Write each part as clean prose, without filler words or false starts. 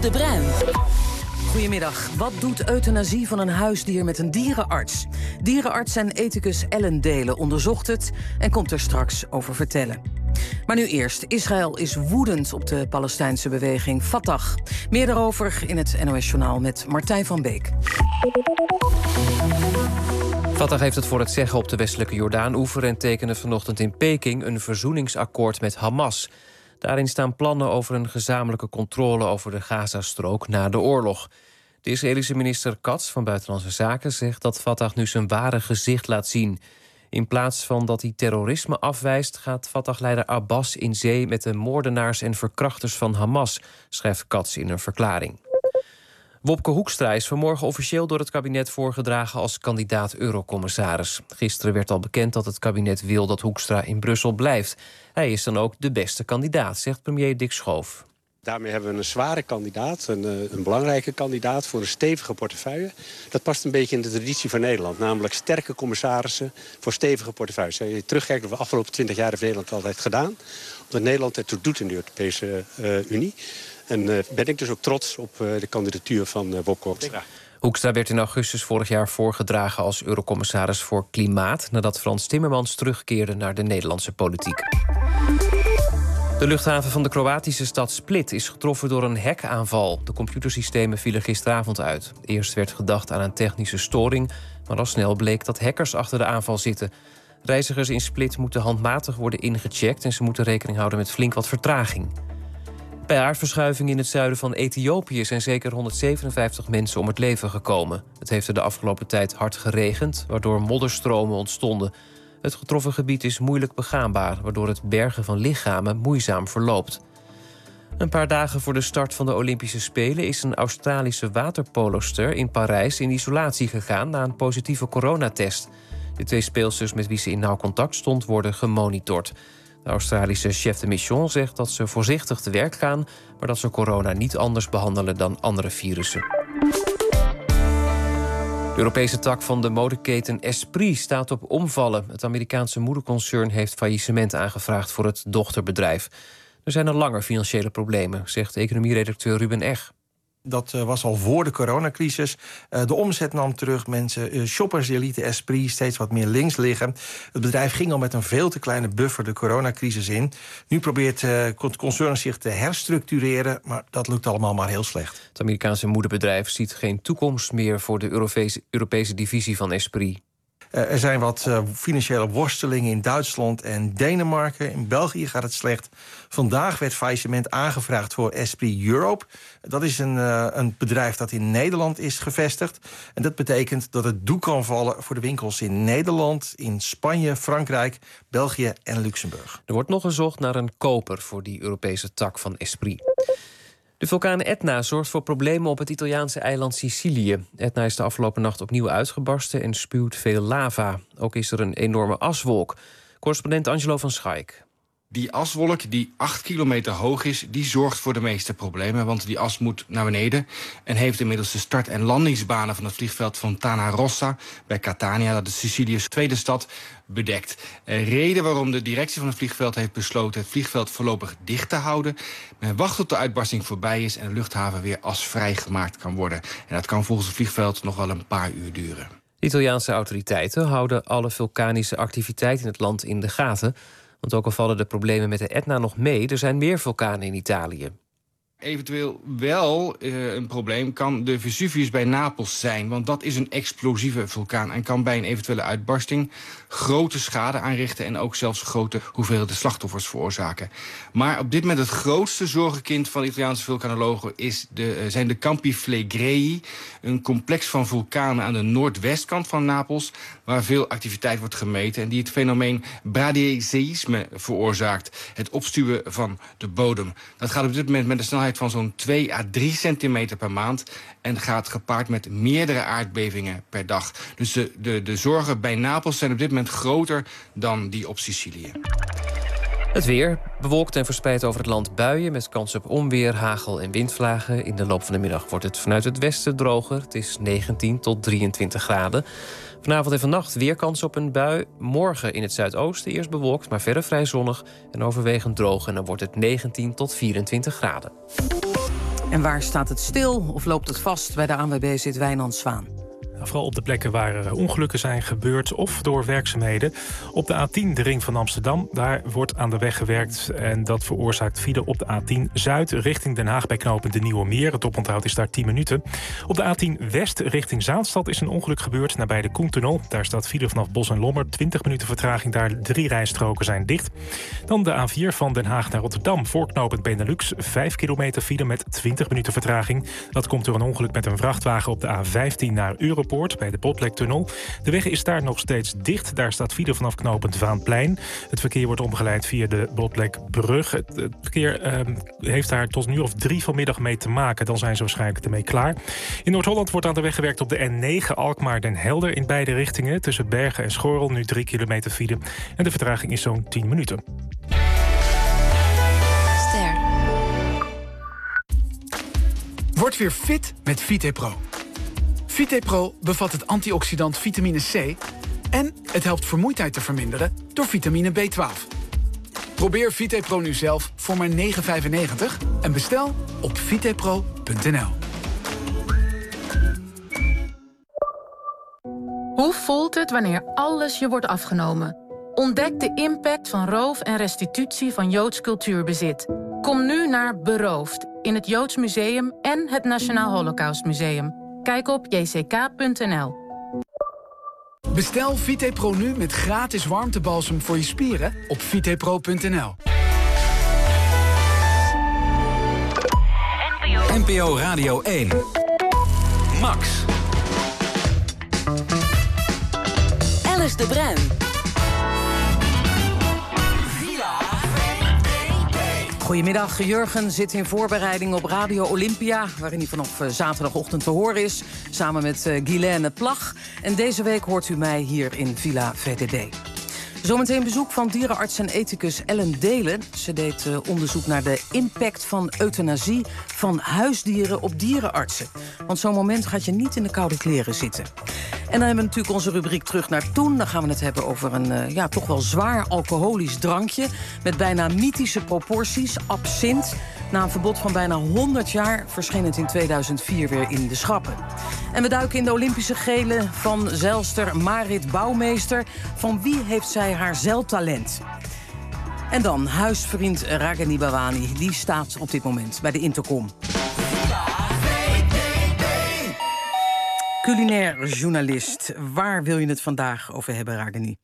de Bruin. Goedemiddag. Wat doet euthanasie van een huisdier met een dierenarts? Dierenarts en ethicus Ellen Delen onderzocht het en komt er straks over vertellen. Maar nu eerst. Israël is woedend op de Palestijnse beweging Fatah. Meer daarover in het NOS-journaal met Martijn van Beek. Fatah heeft het voor het zeggen op de westelijke Jordaan-oever en tekende vanochtend in Peking een verzoeningsakkoord met Hamas. Daarin staan plannen over een gezamenlijke controle over de Gazastrook na de oorlog. De Israëlische minister Katz van Buitenlandse Zaken zegt dat Fatah nu zijn ware gezicht laat zien. In plaats van dat hij terrorisme afwijst, gaat Fatah-leider Abbas in zee met de moordenaars en verkrachters van Hamas, schrijft Katz in een verklaring. Wopke Hoekstra is vanmorgen officieel door het kabinet voorgedragen als kandidaat eurocommissaris. Gisteren werd al bekend dat het kabinet wil dat Hoekstra in Brussel blijft. Hij is dan ook de beste kandidaat, zegt premier Dick Schoof. Daarmee hebben we een zware kandidaat, een belangrijke kandidaat voor een stevige portefeuille. Dat past een beetje in de traditie van Nederland, namelijk sterke commissarissen voor stevige portefeuilles. Als je terugkijkt wat de afgelopen 20 jaar heeft Nederland altijd gedaan, omdat Nederland ertoe doet in de Europese Unie. En ben ik dus ook trots op de kandidatuur van Wopke Hoekstra. Hoekstra werd in augustus vorig jaar voorgedragen als eurocommissaris voor Klimaat, nadat Frans Timmermans terugkeerde naar de Nederlandse politiek. De luchthaven van de Kroatische stad Split is getroffen door een hackaanval. De computersystemen vielen gisteravond uit. Eerst werd gedacht aan een technische storing, maar al snel bleek dat hackers achter de aanval zitten. Reizigers in Split moeten handmatig worden ingecheckt en ze moeten rekening houden met flink wat vertraging. Bij aardverschuiving in het zuiden van Ethiopië zijn zeker 157 mensen om het leven gekomen. Het heeft er de afgelopen tijd hard geregend, waardoor modderstromen ontstonden. Het getroffen gebied is moeilijk begaanbaar, waardoor het bergen van lichamen moeizaam verloopt. Een paar dagen voor de start van de Olympische Spelen is een Australische waterpoloster in Parijs in isolatie gegaan na een positieve coronatest. De 2 speelsters met wie ze in nauw contact stond worden gemonitord. De Australische chef de mission zegt dat ze voorzichtig te werk gaan, maar dat ze corona niet anders behandelen dan andere virussen. De Europese tak van de modeketen Esprit staat op omvallen. Het Amerikaanse modeconcern heeft faillissement aangevraagd voor het dochterbedrijf. Er zijn al langer financiële problemen, zegt economieredacteur Ruben Eg. Dat was al voor de coronacrisis. De omzet nam terug. Shoppers die lieten Esprit steeds wat meer links liggen. Het bedrijf ging al met een veel te kleine buffer de coronacrisis in. Nu probeert het concern zich te herstructureren, maar dat lukt allemaal maar heel slecht. Het Amerikaanse moedebedrijf ziet geen toekomst meer voor de Europese divisie van Esprit. Er zijn wat financiële worstelingen in Duitsland en Denemarken. In België gaat het slecht. Vandaag werd faillissement aangevraagd voor Esprit Europe. Dat is een bedrijf dat in Nederland is gevestigd. En dat betekent dat het doek kan vallen voor de winkels in Nederland, in Spanje, Frankrijk, België en Luxemburg. Er wordt nog gezocht naar een koper voor die Europese tak van Esprit. De vulkaan Etna zorgt voor problemen op het Italiaanse eiland Sicilië. Etna is de afgelopen nacht opnieuw uitgebarsten en spuwt veel lava. Ook is er een enorme aswolk. Correspondent Angelo van Schaik. Die aswolk, die 8 kilometer hoog is, die zorgt voor de meeste problemen. Want die as moet naar beneden en heeft inmiddels de start- en landingsbanen van het vliegveld Fontana Rossa bij Catania, dat is Sicilië's tweede stad, bedekt. Reden waarom de directie van het vliegveld heeft besloten het vliegveld voorlopig dicht te houden. Men wacht tot de uitbarsting voorbij is en de luchthaven weer asvrij gemaakt kan worden. En dat kan volgens het vliegveld nog wel een paar uur duren. De Italiaanse autoriteiten houden alle vulkanische activiteit in het land in de gaten. Want ook al vallen de problemen met de Etna nog mee, er zijn meer vulkanen in Italië. Eventueel wel een probleem kan de Vesuvius bij Napels zijn. Want dat is een explosieve vulkaan en kan bij een eventuele uitbarsting grote schade aanrichten en ook zelfs grote hoeveelheden slachtoffers veroorzaken. Maar op dit moment het grootste zorgenkind van de Italiaanse vulkanologen zijn de Campi Flegrei. Een complex van vulkanen aan de noordwestkant van Napels, waar veel activiteit wordt gemeten en die het fenomeen bradieseïsme veroorzaakt. Het opstuwen van de bodem. Dat gaat op dit moment met een snelheid van zo'n 2 à 3 centimeter per maand en gaat gepaard met meerdere aardbevingen per dag. Dus de zorgen bij Napels zijn op dit moment groter dan die op Sicilië. Het weer, bewolkt en verspreid over het land buien met kans op onweer, hagel en windvlagen. In de loop van de middag wordt het vanuit het westen droger. Het is 19 tot 23 graden. Vanavond en vannacht weer kans op een bui. Morgen in het zuidoosten eerst bewolkt, maar verder vrij zonnig en overwegend droog. En dan wordt het 19 tot 24 graden. En waar staat het stil of loopt het vast? Bij de ANWB zit Wijnand Zwaan. Vooral op de plekken waar er ongelukken zijn gebeurd of door werkzaamheden. Op de A10, de ring van Amsterdam, daar wordt aan de weg gewerkt. En dat veroorzaakt file op de A10 Zuid richting Den Haag bij knooppunt de Nieuwe Meer. Het oponthoud is daar 10 minuten. Op de A10 West richting Zaanstad is een ongeluk gebeurd nabij de Koentunnel. Daar staat file vanaf Bos en Lommer. 20 minuten vertraging daar, 3 rijstroken zijn dicht. Dan de A4 van Den Haag naar Rotterdam voor knooppunt Benelux. 5 kilometer file met 20 minuten vertraging. Dat komt door een ongeluk met een vrachtwagen op de A15 naar Europoort bij de Botlektunnel. De weg is daar nog steeds dicht. Daar staat file vanaf knooppunt Vaanplein. Het verkeer wordt omgeleid via de Botlekbrug. Het verkeer heeft daar tot nu of 3 vanmiddag mee te maken. Dan zijn ze waarschijnlijk ermee klaar. In Noord-Holland wordt aan de weg gewerkt op de N9 Alkmaar-Den Helder in beide richtingen. Tussen Bergen en Schorrel nu 3 kilometer file. En de vertraging is zo'n 10 minuten. Ster. Word weer fit met VitePro. VitePro bevat het antioxidant vitamine C... en het helpt vermoeidheid te verminderen door vitamine B12. Probeer VitePro nu zelf voor maar €9,95 en bestel op vitepro.nl. Hoe voelt het wanneer alles je wordt afgenomen? Ontdek de impact van roof en restitutie van Joods cultuurbezit. Kom nu naar Beroofd in het Joods Museum en het Nationaal Holocaustmuseum. Kijk op jck.nl. Bestel VitePro nu met gratis warmtebalsem voor je spieren op vitepro.nl. NPO Radio 1. Max. Alice de Bruin. Goedemiddag, Jurgen zit in voorbereiding op Radio Olympia... waarin hij vanaf zaterdagochtend te horen is, samen met Guylaine Plag. En deze week hoort u mij hier in Villa VDD. Zometeen bezoek van dierenarts en ethicus Ellen Delen. Ze deed onderzoek naar de impact van euthanasie van huisdieren op dierenartsen. Want zo'n moment gaat je niet in de koude kleren zitten. En dan hebben we natuurlijk onze rubriek Terug naar Toen. Dan gaan we het hebben over een toch wel zwaar alcoholisch drankje... met bijna mythische proporties, absint. Na een verbod van bijna 100 jaar verscheen het in 2004 weer in de schappen. En we duiken in de Olympische gele van zeilster Marit Bouwmeester. Van wie heeft zij haar zeiltalent? En dan huisvriend Ragini Bawani. Die staat op dit moment bij de Intercom. Culinair journalist. Waar wil je het vandaag over hebben, Ragini?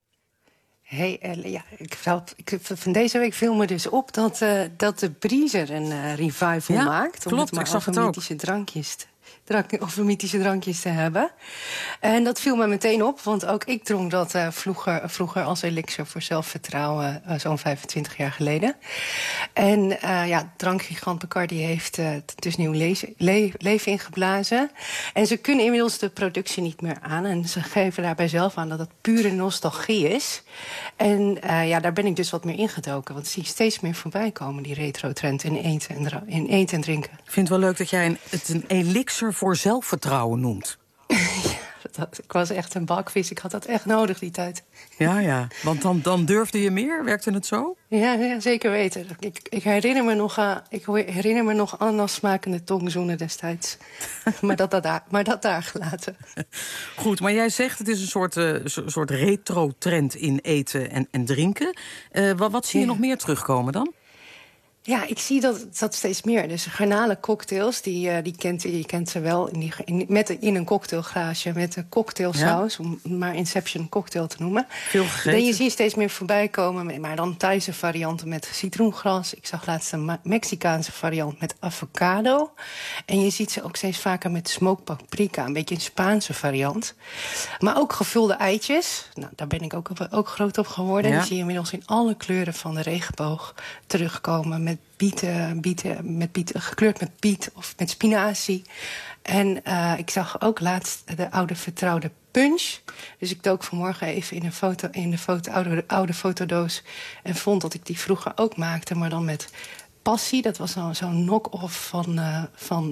Van deze week viel me dus op dat de Briezer een revival maakt. Klopt, om het ik zag het ook. Over mythische drankjes te hebben. En dat viel me meteen op, want ook ik dronk dat vroeger als elixir voor zelfvertrouwen, zo'n 25 jaar geleden. En drankgigant Bacardi heeft dus nieuw leven ingeblazen. En ze kunnen inmiddels de productie niet meer aan. En ze geven daarbij zelf aan dat het pure nostalgie is. En daar ben ik dus wat meer ingedoken. Want ik zie steeds meer voorbij komen, die retro-trend in eten en drinken. Ik vind het wel leuk dat jij het een elixir voor zelfvertrouwen noemt. Ik was echt een bakvis. Ik had dat echt nodig, die tijd. Ja, want dan durfde je meer? Werkte het zo? Ja, zeker weten. Ik herinner me nog ananasmakende tongzoenen destijds. maar dat daar gelaten. Goed, maar jij zegt het is een soort retro-trend in eten en drinken. Wat zie je nog meer terugkomen dan? Ja, ik zie dat steeds meer. Dus garnalencocktails, je kent ze wel in een cocktailglaasje met een cocktailsaus, om maar Inception cocktail te noemen. Veel gegeten. En je ziet steeds meer voorbij komen, maar dan Thaise varianten met citroengras. Ik zag laatst een Mexicaanse variant met avocado. En je ziet ze ook steeds vaker met smoked paprika, een beetje een Spaanse variant. Maar ook gevulde eitjes. Nou, daar ben ik ook groot op geworden. Ja. Die zie je inmiddels in alle kleuren van de regenboog terugkomen. Met bieten, gekleurd met biet of met spinazie. En ik zag ook laatst de oude vertrouwde punch. Dus ik dook vanmorgen even in de oude fotodoos en vond dat ik die vroeger ook maakte, maar dan met passie. Dat was zo'n knock-off van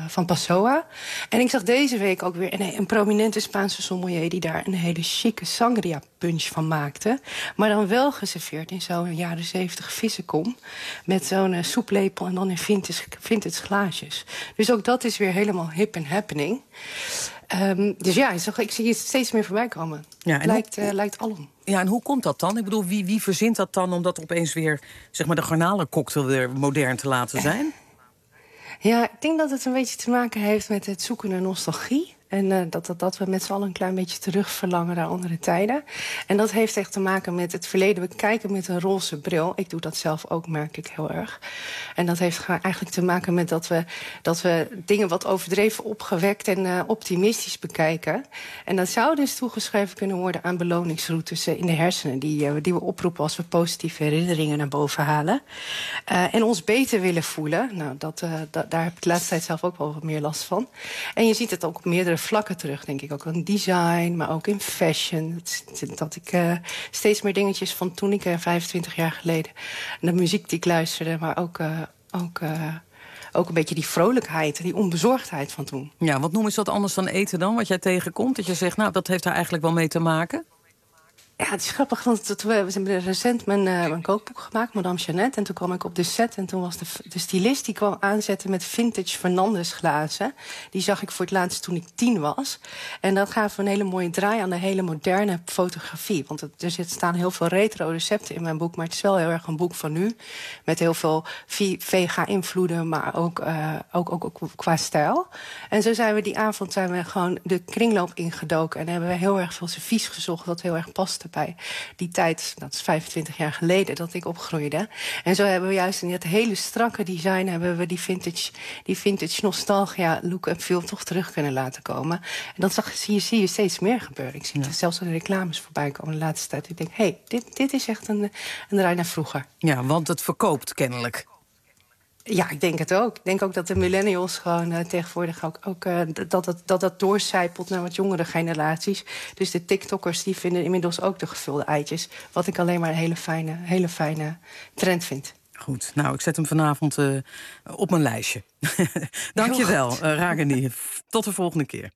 van Passoa. En ik zag deze week ook weer een prominente Spaanse sommelier die daar een hele chique sangria punch van maakte. Maar dan wel geserveerd in zo'n jaren 70 vissenkom. Met zo'n soeplepel en dan in vintage glaasjes. Dus ook dat is weer helemaal hip en happening. Dus ja, ik zie het steeds meer voorbij komen. Ja, lijkt alom. Ja, en hoe komt dat dan? Ik bedoel, wie verzint dat dan om dat opeens weer, zeg maar, de garnalencocktail weer modern te laten zijn? Ja, ik denk dat het een beetje te maken heeft met het zoeken naar nostalgie. En dat we met z'n allen een klein beetje terug verlangen naar andere tijden. En dat heeft echt te maken met het verleden. We kijken met een roze bril. Ik doe dat zelf ook, merk ik heel erg. En dat heeft eigenlijk te maken met dat we dingen wat overdreven opgewekt en optimistisch bekijken. En dat zou dus toegeschreven kunnen worden aan beloningsroutes in de hersenen. Die we oproepen als we positieve herinneringen naar boven halen. En ons beter willen voelen. Nou, daar heb ik de laatste tijd zelf ook wel wat meer last van. En je ziet het ook op meerdere vlakken terug, denk ik. Ook in design, maar ook in fashion. Dat ik steeds meer dingetjes van toen ik 25 jaar geleden... de muziek die ik luisterde, maar ook een beetje die vrolijkheid... die onbezorgdheid van toen. Ja, wat noemen ze dat anders dan eten dan? Wat jij tegenkomt? Dat je zegt, nou, dat heeft daar eigenlijk wel mee te maken? Ja, het is grappig, want we hebben recent mijn kookboek gemaakt, Madame Jeannette. En toen kwam ik op de set en toen was de stylist... die kwam aanzetten met vintage Fernandes glazen. Die zag ik voor het laatst toen ik 10 was. En dat gaf een hele mooie draai aan de hele moderne fotografie. Want er staan heel veel retro recepten in mijn boek... maar het is wel heel erg een boek van nu. Met heel veel vega-invloeden, maar ook qua stijl. En zo zijn we die avond gewoon de kringloop ingedoken... en hebben we heel erg veel servies gezocht wat heel erg paste bij die tijd, dat is 25 jaar geleden dat ik opgroeide. En zo hebben we juist in het hele strakke design... hebben we die vintage nostalgia look en feel toch terug kunnen laten komen. En dat zie je steeds meer gebeuren. Ik zie het zelfs de reclames voorbij komen de laatste tijd. Ik denk, dit is echt een draai naar vroeger. Ja, want het verkoopt kennelijk. Ja, ik denk het ook. Ik denk ook dat de millennials gewoon tegenwoordig ook dat doorcijpelt naar wat jongere generaties. Dus de TikTokkers die vinden inmiddels ook de gevulde eitjes. Wat ik alleen maar een hele fijne trend vind. Goed, nou, ik zet hem vanavond op mijn lijstje. Dank je wel, Ragini. Tot de volgende keer.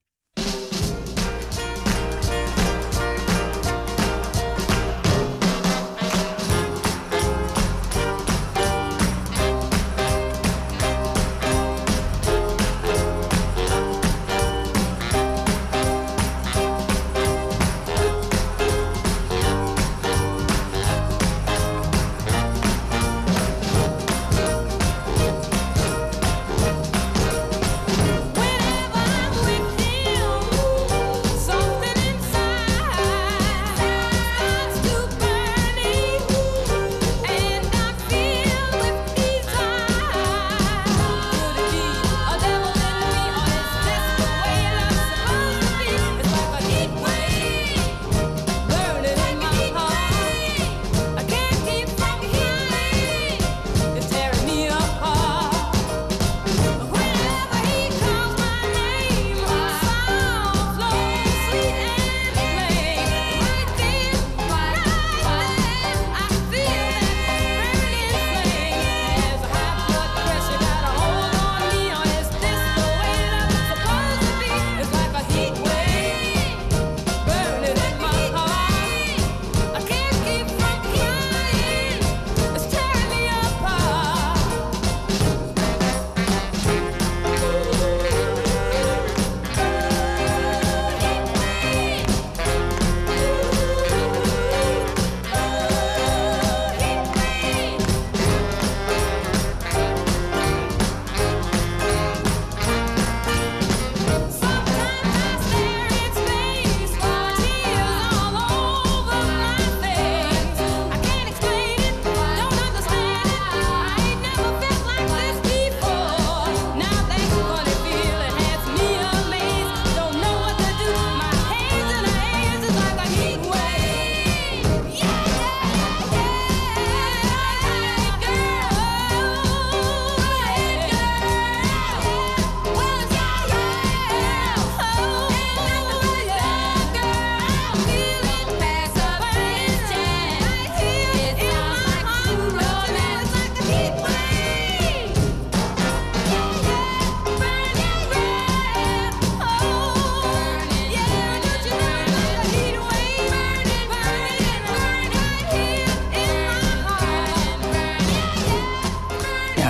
Whenever I'm with you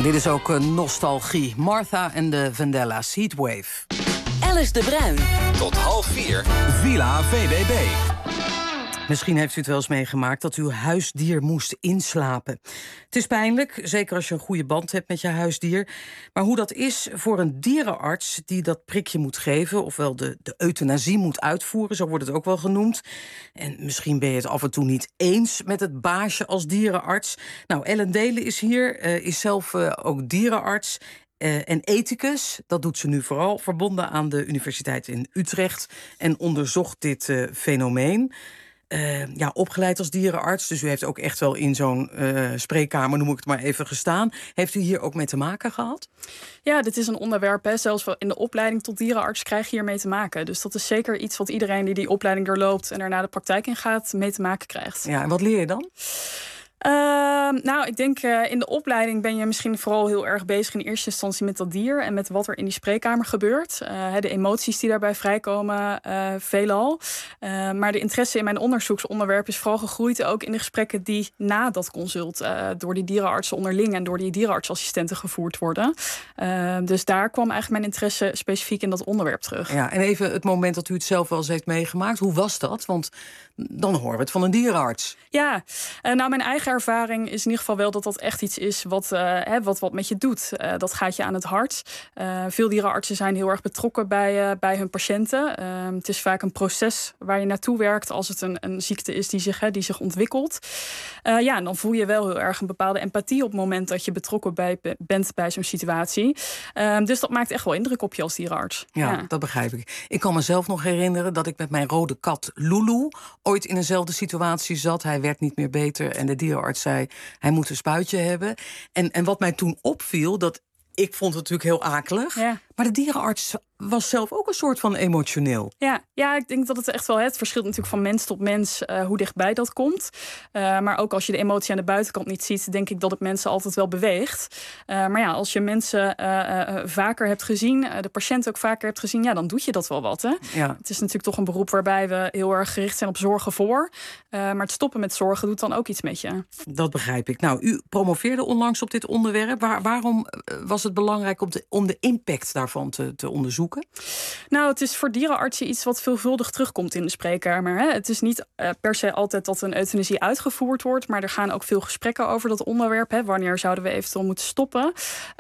dit is ook nostalgie. Martha en de Vandellas, Heatwave. Alice de Bruin. Tot 3:30, Villa VBB. Misschien heeft u het wel eens meegemaakt dat uw huisdier moest inslapen. Het is pijnlijk, zeker als je een goede band hebt met je huisdier. Maar hoe dat is voor een dierenarts die dat prikje moet geven, ofwel de euthanasie moet uitvoeren, zo wordt het ook wel genoemd. En misschien ben je het af en toe niet eens met het baasje als dierenarts. Nou, Ellen Delen is hier, is zelf ook dierenarts. En ethicus, dat doet ze nu vooral, verbonden aan de Universiteit in Utrecht en onderzocht dit fenomeen. Opgeleid als dierenarts, dus u heeft ook echt wel in zo'n spreekkamer, noem ik het maar even, gestaan. Heeft u hier ook mee te maken gehad? Ja, dit is een onderwerp, zelfs in de opleiding tot dierenarts krijg je hiermee te maken. Dus dat is zeker iets wat iedereen die opleiding doorloopt en daarna de praktijk in gaat, mee te maken krijgt. Ja, en wat leer je dan? Ik denk in de opleiding ben je misschien vooral heel erg bezig in eerste instantie met dat dier en met wat er in die spreekkamer gebeurt. De emoties die daarbij vrijkomen, veelal. Maar de interesse in mijn onderzoeksonderwerp is vooral gegroeid ook in de gesprekken die na dat consult door die dierenartsen onderling en door die dierenartsassistenten gevoerd worden. Dus daar kwam eigenlijk mijn interesse specifiek in dat onderwerp terug. Ja, en even het moment dat u het zelf wel eens heeft meegemaakt. Hoe was dat? Want dan horen we het van een dierenarts. Ja, mijn eigen ervaring is in ieder geval wel dat dat echt iets is wat met je doet. Dat gaat je aan het hart. Veel dierenartsen zijn heel erg betrokken bij hun patiënten. Het is vaak een proces waar je naartoe werkt als het een ziekte is die zich ontwikkelt. En dan voel je wel heel erg een bepaalde empathie op het moment dat je betrokken bent bij zo'n situatie. Dus dat maakt echt wel indruk op je als dierenarts. Ja, dat begrijp ik. Ik kan mezelf nog herinneren dat ik met mijn rode kat Lulu ooit in eenzelfde situatie zat. Hij werd niet meer beter en de dierenarts zei, hij moet een spuitje hebben. En wat mij toen opviel, dat ik vond het natuurlijk heel akelig. Ja. Maar de dierenarts was zelf ook een soort van emotioneel. Ja, ik denk dat het echt wel... Het verschilt natuurlijk van mens tot mens hoe dichtbij dat komt. Maar ook als je de emotie aan de buitenkant niet ziet, denk ik dat het mensen altijd wel beweegt. Maar ja, als je mensen vaker hebt gezien, de patiënt ook vaker hebt gezien, ja, dan doet je dat wel wat. Hè? Ja. Het is natuurlijk toch een beroep waarbij we heel erg gericht zijn op zorgen voor. Maar het stoppen met zorgen doet dan ook iets met je. Dat begrijp ik. Nou, u promoveerde onlangs op dit onderwerp. Waarom was het belangrijk om de impact daarvan te onderzoeken? Nou, het is voor dierenartsen iets wat veelvuldig terugkomt in de spreekkamer. Hè? Het is niet per se altijd dat een euthanasie uitgevoerd wordt, maar er gaan ook veel gesprekken over dat onderwerp. Hè? Wanneer zouden we eventueel moeten stoppen?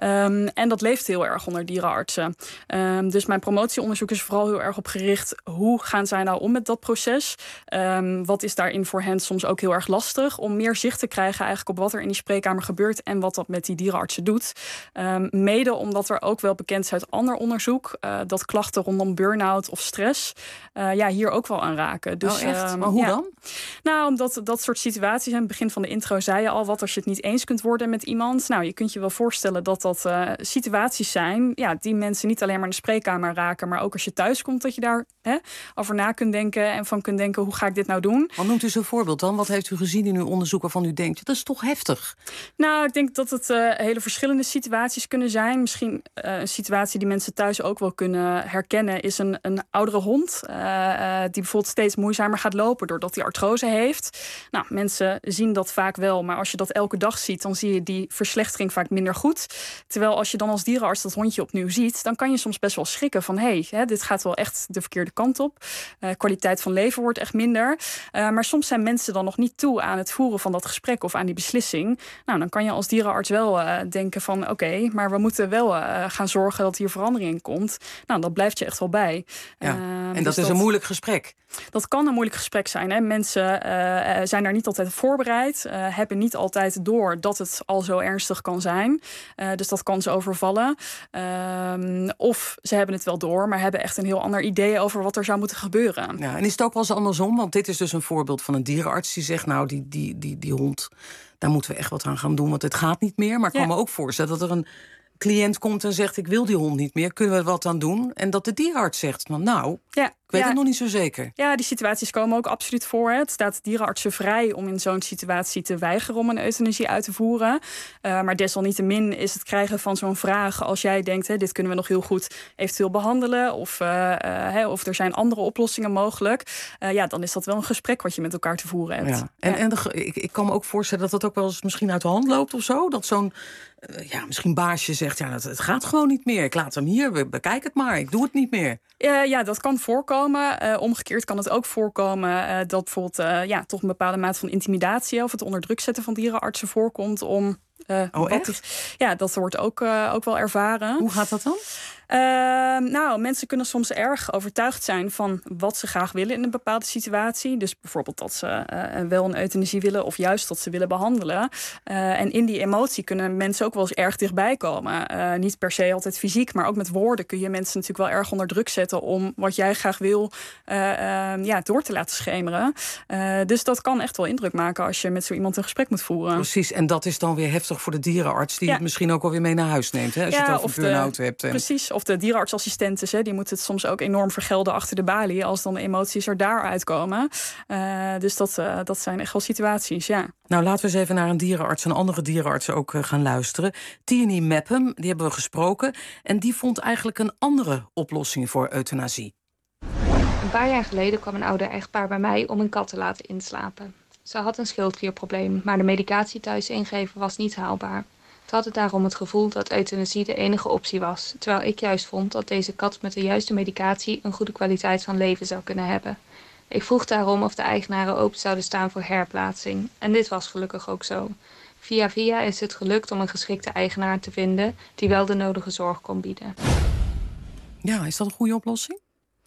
En dat leeft heel erg onder dierenartsen. Dus mijn promotieonderzoek is vooral heel erg op gericht, hoe gaan zij nou om met dat proces? Wat is daarin voor hen soms ook heel erg lastig om meer zicht te krijgen eigenlijk op wat er in die spreekkamer gebeurt en wat dat met die dierenartsen doet. Mede omdat er ook wel bekend is uit ander onderzoek dat klachten rondom burn-out of stress hier ook wel aan raken. Dus, echt? Maar hoe dan? Nou, omdat dat soort situaties, aan het begin van de intro zei je al, wat als je het niet eens kunt worden met iemand. Nou, je kunt je wel voorstellen dat situaties zijn die mensen niet alleen maar in de spreekkamer raken, maar ook als je thuis komt, dat je daar over na kunt denken en van kunt denken, hoe ga ik dit nou doen? Wat noemt u zo'n voorbeeld dan? Wat heeft u gezien in uw onderzoek waarvan u denkt, dat is toch heftig? Nou, ik denk dat het hele verschillende situaties kunnen zijn. Misschien een situatie die mensen thuis ook wel kunnen herkennen is een oudere hond die bijvoorbeeld steeds moeizamer gaat lopen doordat hij artrose heeft. Nou, mensen zien dat vaak wel, maar als je dat elke dag ziet, dan zie je die verslechtering vaak minder goed. Terwijl als je dan als dierenarts dat hondje opnieuw ziet, dan kan je soms best wel schrikken van dit gaat wel echt de verkeerde kant op. Kwaliteit van leven wordt echt minder. Maar soms zijn mensen dan nog niet toe aan het voeren van dat gesprek of aan die beslissing. Nou, dan kan je als dierenarts wel denken van oké, maar we moeten wel gaan zorgen dat hier verandering in komt. Nou, dat blijft je echt wel bij. Ja. En dat is een moeilijk gesprek. Dat kan een moeilijk gesprek zijn. Hè? Mensen zijn daar niet altijd op voorbereid. Hebben niet altijd door dat het al zo ernstig kan zijn. Dus dat kan ze overvallen. Of ze hebben het wel door, maar hebben echt een heel ander idee over wat er zou moeten gebeuren. Ja, en is het ook wel eens andersom? Want dit is dus een voorbeeld van een dierenarts die zegt, nou, die hond, daar moeten we echt wat aan gaan doen, want het gaat niet meer. Maar ik kan me ook voorstellen dat er een cliënt komt en zegt, ik wil die hond niet meer, kunnen we er wat aan doen? En dat de dierenarts zegt, ik weet het nog niet zo zeker. Ja, die situaties komen ook absoluut voor. Hè. Het staat dierenartsen vrij om in zo'n situatie te weigeren om een euthanasie uit te voeren. Maar desalniettemin is het krijgen van zo'n vraag, als jij denkt, dit kunnen we nog heel goed eventueel behandelen, of er zijn andere oplossingen mogelijk, dan is dat wel een gesprek wat je met elkaar te voeren hebt. Ja. En ik kan me ook voorstellen dat dat ook wel eens misschien uit de hand loopt of zo, dat zo'n misschien baasje zegt... ja, het gaat gewoon niet meer. Ik laat hem hier, bekijk het maar. Ik doe het niet meer. Ja, dat kan voorkomen. Omgekeerd kan het ook voorkomen dat bijvoorbeeld... toch een bepaalde mate van intimidatie... of het onder druk zetten van dierenartsen voorkomt om... echt? Ja, dat wordt ook wel ervaren. Hoe gaat dat dan? Mensen kunnen soms erg overtuigd zijn van wat ze graag willen in een bepaalde situatie. Dus bijvoorbeeld dat ze wel een euthanasie willen of juist dat ze willen behandelen. En in die emotie kunnen mensen ook wel eens erg dichtbij komen. Niet per se altijd fysiek, maar ook met woorden kun je mensen natuurlijk wel erg onder druk zetten om wat jij graag wil door te laten schemeren. Dus dat kan echt wel indruk maken als je met zo iemand een gesprek moet voeren. Precies, en dat is dan weer heftig voor de dierenarts die het misschien ook wel weer mee naar huis neemt. Hè, als je het over burn-out hebt. Precies, of de dierenartsassistenten, die moeten het soms ook enorm vergelden achter de balie als dan de emoties er daaruit komen. Dus dat zijn echt wel situaties, ja. Nou, laten we eens even naar een andere dierenarts ook gaan luisteren. Tierney Mepham, die hebben we gesproken. En die vond eigenlijk een andere oplossing voor euthanasie. Een paar jaar geleden kwam een ouder echtpaar bij mij om een kat te laten inslapen. Ze had een schildklierprobleem, maar de medicatie thuis ingeven was niet haalbaar. Ze had daarom het gevoel dat euthanasie de enige optie was, terwijl ik juist vond dat deze kat met de juiste medicatie een goede kwaliteit van leven zou kunnen hebben. Ik vroeg daarom of de eigenaren open zouden staan voor herplaatsing. En dit was gelukkig ook zo. Via is het gelukt om een geschikte eigenaar te vinden die wel de nodige zorg kon bieden. Ja, is dat een goede oplossing?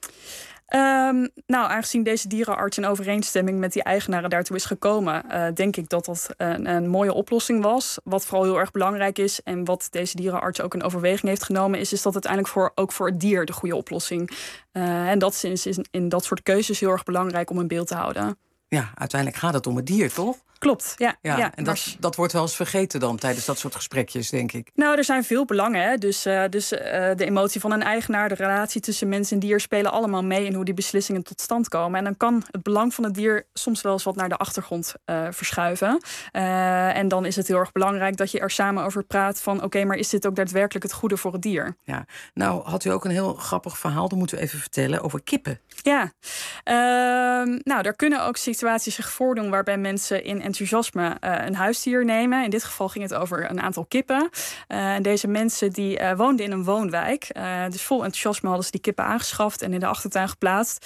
Aangezien deze dierenarts in overeenstemming met die eigenaren daartoe is gekomen, denk ik dat dat een mooie oplossing was. Wat vooral heel erg belangrijk is en wat deze dierenarts ook in overweging heeft genomen, is dat uiteindelijk ook voor het dier de goede oplossing. En dat is in dat soort keuzes heel erg belangrijk om in beeld te houden. Ja, uiteindelijk gaat het om het dier, toch? Klopt, ja. En dat wordt wel eens vergeten dan tijdens dat soort gesprekjes, denk ik. Nou, er zijn veel belangen. Hè? Dus de emotie van een eigenaar, de relatie tussen mens en dier spelen allemaal mee in hoe die beslissingen tot stand komen. En dan kan het belang van het dier soms wel eens wat naar de achtergrond verschuiven. En dan is het heel erg belangrijk dat je er samen over praat van oké, maar is dit ook daadwerkelijk het goede voor het dier? Ja, nou had u ook een heel grappig verhaal, dat moeten we even vertellen, over kippen. Ja, daar kunnen ook situaties zich voordoen waarbij mensen in enthousiasme een huisdier nemen. In dit geval ging het over een aantal kippen. En deze mensen die woonden in een woonwijk. Dus vol enthousiasme hadden ze die kippen aangeschaft en in de achtertuin geplaatst.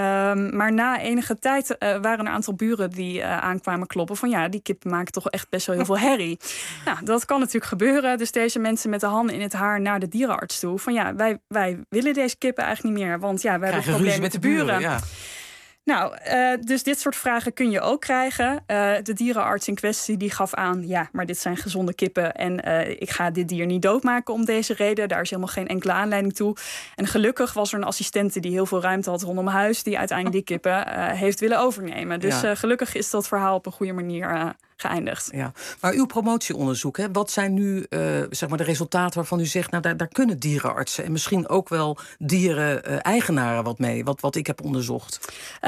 Maar na enige tijd waren er een aantal buren die aankwamen kloppen van ja, die kippen maken toch echt best wel heel veel herrie. Nou, dat kan natuurlijk gebeuren. Dus deze mensen met de handen in het haar naar de dierenarts toe. Van ja, wij willen deze kippen eigenlijk niet meer. Want ja, wij hebben problemen met de buren. Ja. Nou, dus dit soort vragen kun je ook krijgen. De dierenarts in kwestie die gaf aan, ja, maar dit zijn gezonde kippen en ik ga dit dier niet doodmaken om deze reden. Daar is helemaal geen enkele aanleiding toe. En gelukkig was er een assistente die heel veel ruimte had rondom huis, die uiteindelijk die kippen heeft willen overnemen. Dus gelukkig is dat verhaal op een goede manier geëindigd. Ja. Maar uw promotieonderzoek, hè, wat zijn nu de resultaten waarvan u zegt, nou daar kunnen dierenartsen en misschien ook wel dieren-eigenaren wat mee, wat ik heb onderzocht?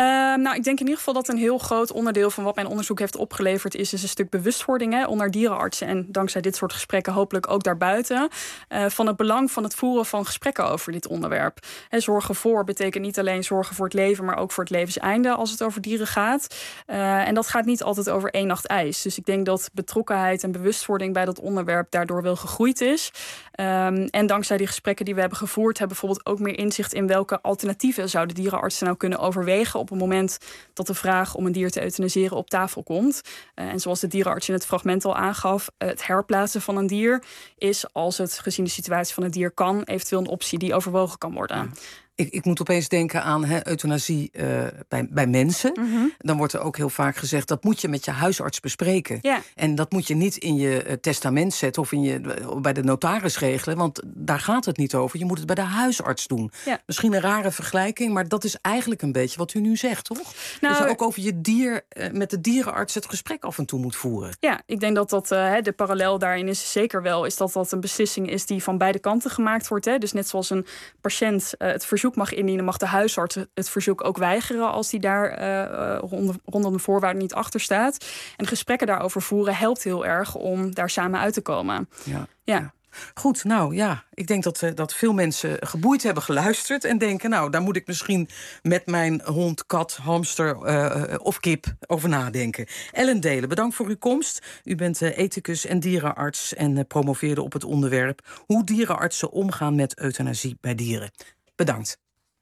Ik denk in ieder geval dat een heel groot onderdeel van wat mijn onderzoek heeft opgeleverd is een stuk bewustwording onder dierenartsen en dankzij dit soort gesprekken hopelijk ook daarbuiten van het belang van het voeren van gesprekken over dit onderwerp. Zorgen voor betekent niet alleen zorgen voor het leven, maar ook voor het levenseinde als het over dieren gaat. En dat gaat niet altijd over één nacht ijs. Dus ik denk dat betrokkenheid en bewustwording bij dat onderwerp daardoor wel gegroeid is. En dankzij die gesprekken die we hebben gevoerd, hebben we bijvoorbeeld ook meer inzicht in welke alternatieven zouden dierenartsen nou kunnen overwegen op het moment dat de vraag om een dier te euthanaseren op tafel komt. En zoals de dierenarts in het fragment al aangaf, het herplaatsen van een dier is, als het gezien de situatie van het dier kan, eventueel een optie die overwogen kan worden. Ja. Ik moet opeens denken aan euthanasie bij mensen. Mm-hmm. Dan wordt er ook heel vaak gezegd, dat moet je met je huisarts bespreken. Yeah. En dat moet je niet in je testament zetten of bij de notaris regelen, want daar gaat het niet over. Je moet het bij de huisarts doen. Yeah. Misschien een rare vergelijking, maar dat is eigenlijk een beetje wat u nu zegt, toch? Nou, dus ook over je dier met de dierenarts het gesprek af en toe moet voeren. Ja, ik denk dat de parallel daarin is zeker wel, is dat een beslissing is die van beide kanten gemaakt wordt. Hè? Dus net zoals een patiënt het verzoek mag indienen, mag de huisarts het verzoek ook weigeren als die daar rondom de voorwaarden niet achter staat. En gesprekken daarover voeren helpt heel erg om daar samen uit te komen. Ja. Goed, nou ja, ik denk dat veel mensen geboeid hebben geluisterd en denken, nou, daar moet ik misschien met mijn hond, kat, hamster of kip over nadenken. Ellen Delen, bedankt voor uw komst. U bent ethicus en dierenarts en promoveerde op het onderwerp hoe dierenartsen omgaan met euthanasie bij dieren. Bedankt.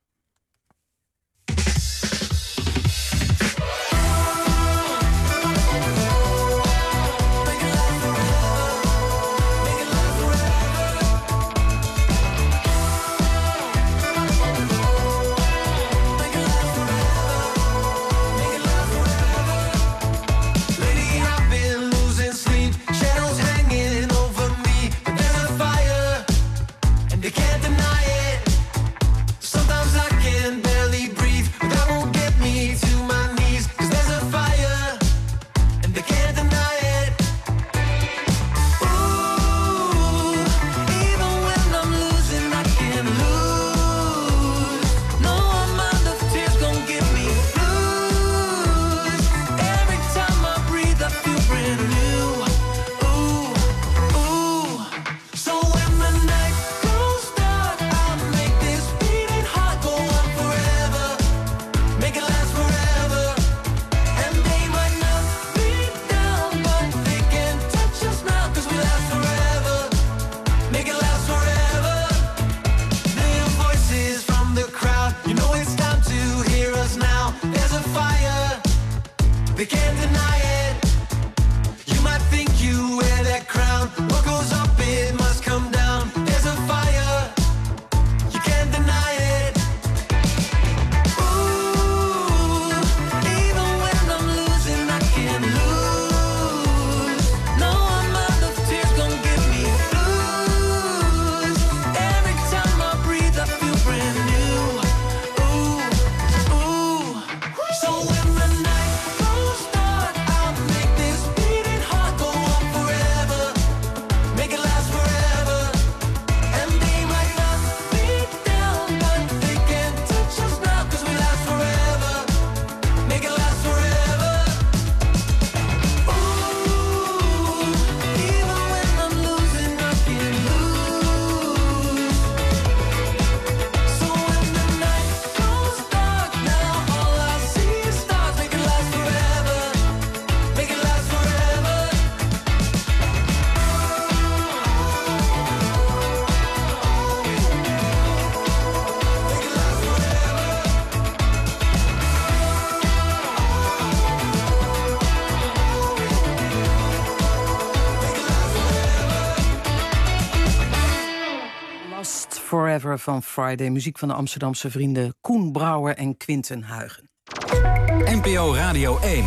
Forever van Friday. Muziek van de Amsterdamse vrienden Koen Brouwer en Quinten Huygen. NPO Radio 1.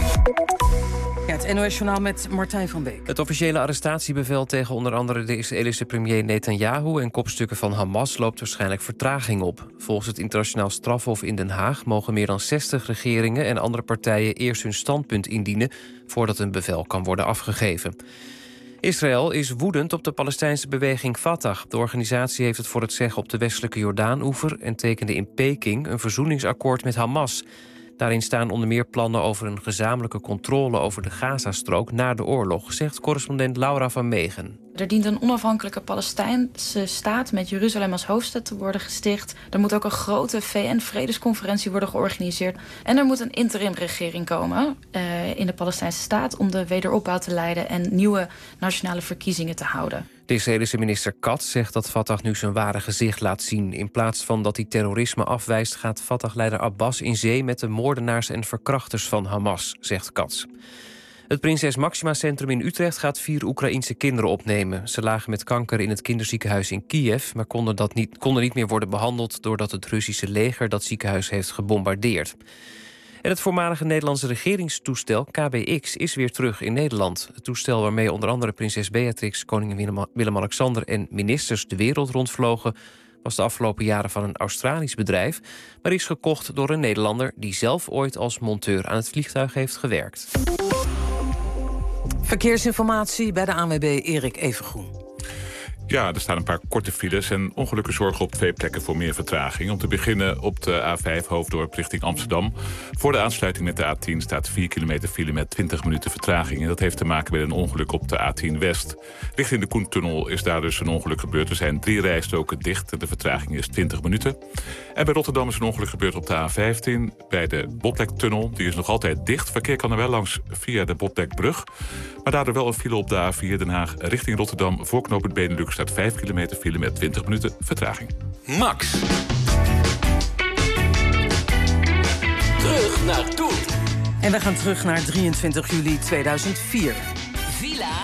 Ja, het NOS-journaal met Martijn van Beek. Het officiële arrestatiebevel tegen onder andere de Israëlische premier Netanyahu en kopstukken van Hamas loopt waarschijnlijk vertraging op. Volgens het Internationaal Strafhof in Den Haag mogen meer dan 60 regeringen en andere partijen eerst hun standpunt indienen voordat een bevel kan worden afgegeven. Israël is woedend op de Palestijnse beweging Fatah. De organisatie heeft het voor het zeggen op de westelijke Jordaanoever en tekende in Peking een verzoeningsakkoord met Hamas. Daarin staan onder meer plannen over een gezamenlijke controle over de Gazastrook na de oorlog, zegt correspondent Laura van Meegen. Er dient een onafhankelijke Palestijnse staat met Jeruzalem als hoofdstad te worden gesticht. Er moet ook een grote VN-vredesconferentie worden georganiseerd. En er moet een interimregering komen in de Palestijnse staat om de wederopbouw te leiden en nieuwe nationale verkiezingen te houden. De Israëlische minister Katz zegt dat Fatah nu zijn ware gezicht laat zien. In plaats van dat hij terrorisme afwijst, gaat Fatah-leider Abbas in zee met de moordenaars en verkrachters van Hamas, zegt Katz. Het Prinses Maxima Centrum in Utrecht gaat 4 Oekraïense kinderen opnemen. Ze lagen met kanker in het kinderziekenhuis in Kiev, maar konden niet meer worden behandeld doordat het Russische leger dat ziekenhuis heeft gebombardeerd. En het voormalige Nederlandse regeringstoestel KBX is weer terug in Nederland. Het toestel waarmee onder andere prinses Beatrix, koningin Willem-Alexander en ministers de wereld rondvlogen, was de afgelopen jaren van een Australisch bedrijf, maar is gekocht door een Nederlander die zelf ooit als monteur aan het vliegtuig heeft gewerkt. Verkeersinformatie bij de ANWB Erik Evengroen. Ja, er staan een paar korte files en ongelukken zorgen op 2 plekken voor meer vertraging. Om te beginnen op de A5 Hoofddorp richting Amsterdam. Voor de aansluiting met de A10 staat 4 kilometer file met 20 minuten vertraging. En dat heeft te maken met een ongeluk op de A10 West. Richting de Koentunnel is daar dus een ongeluk gebeurd. Er zijn 3 rijstroken dicht en de vertraging is 20 minuten. En bij Rotterdam is een ongeluk gebeurd op de A15 bij de Botlektunnel. Die is nog altijd dicht. Verkeer kan er wel langs via de Botlekbrug. Maar daardoor wel een file op de A4 Den Haag richting Rotterdam. Voor knooppunt Benelux staat 5 kilometer file met 20 minuten vertraging. Max. Terug naar toen. En we gaan terug naar 23 juli 2004. Villa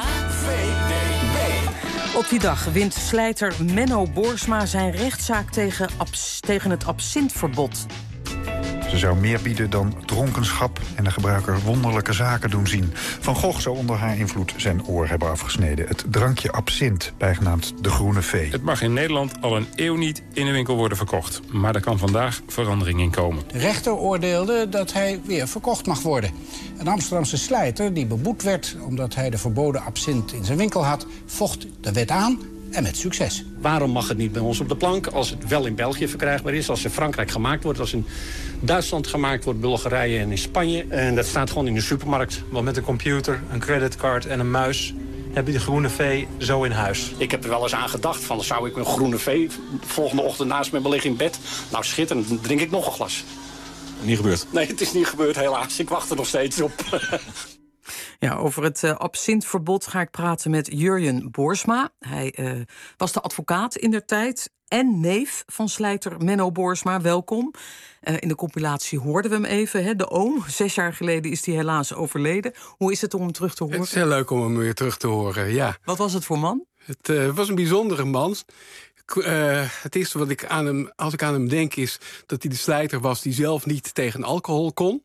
VDB. Op die dag wint slijter Menno Boersma zijn rechtszaak tegen het absintverbod. Ze zou meer bieden dan dronkenschap en de gebruiker wonderlijke zaken doen zien. Van Gogh zou onder haar invloed zijn oor hebben afgesneden. Het drankje absint, bijgenaamd de Groene Vee. Het mag in Nederland al een eeuw niet in de winkel worden verkocht. Maar er kan vandaag verandering in komen. De rechter oordeelde dat hij weer verkocht mag worden. Een Amsterdamse slijter die beboet werd omdat hij de verboden absint in zijn winkel had, vocht de wet aan. En met succes. Waarom mag het niet bij ons op de plank als het wel in België verkrijgbaar is... als in Frankrijk gemaakt wordt, als in Duitsland gemaakt wordt... Bulgarije en in Spanje. En dat staat gewoon in de supermarkt. Want met een computer, een creditcard en een muis... heb je de Groene Vee zo in huis. Ik heb er wel eens aan gedacht van... zou ik een Groene Vee de volgende ochtend naast me liggen in bed? Nou, schitterend, dan drink ik nog een glas. Niet gebeurd? Nee, het is niet gebeurd, helaas. Ik wacht er nog steeds op. Ja, over het absintverbod ga ik praten met Jurjen Boersma. Hij was de advocaat indertijd en neef van slijter Menno Boersma. Welkom. In de compilatie hoorden we hem even, hè, de oom. 6 jaar geleden is hij helaas overleden. Hoe is het om hem terug te horen? Het is heel leuk om hem weer terug te horen, ja. Wat was het voor man? Het was een bijzondere man. Het eerste wat ik aan hem denk is dat hij de slijter was die zelf niet tegen alcohol kon.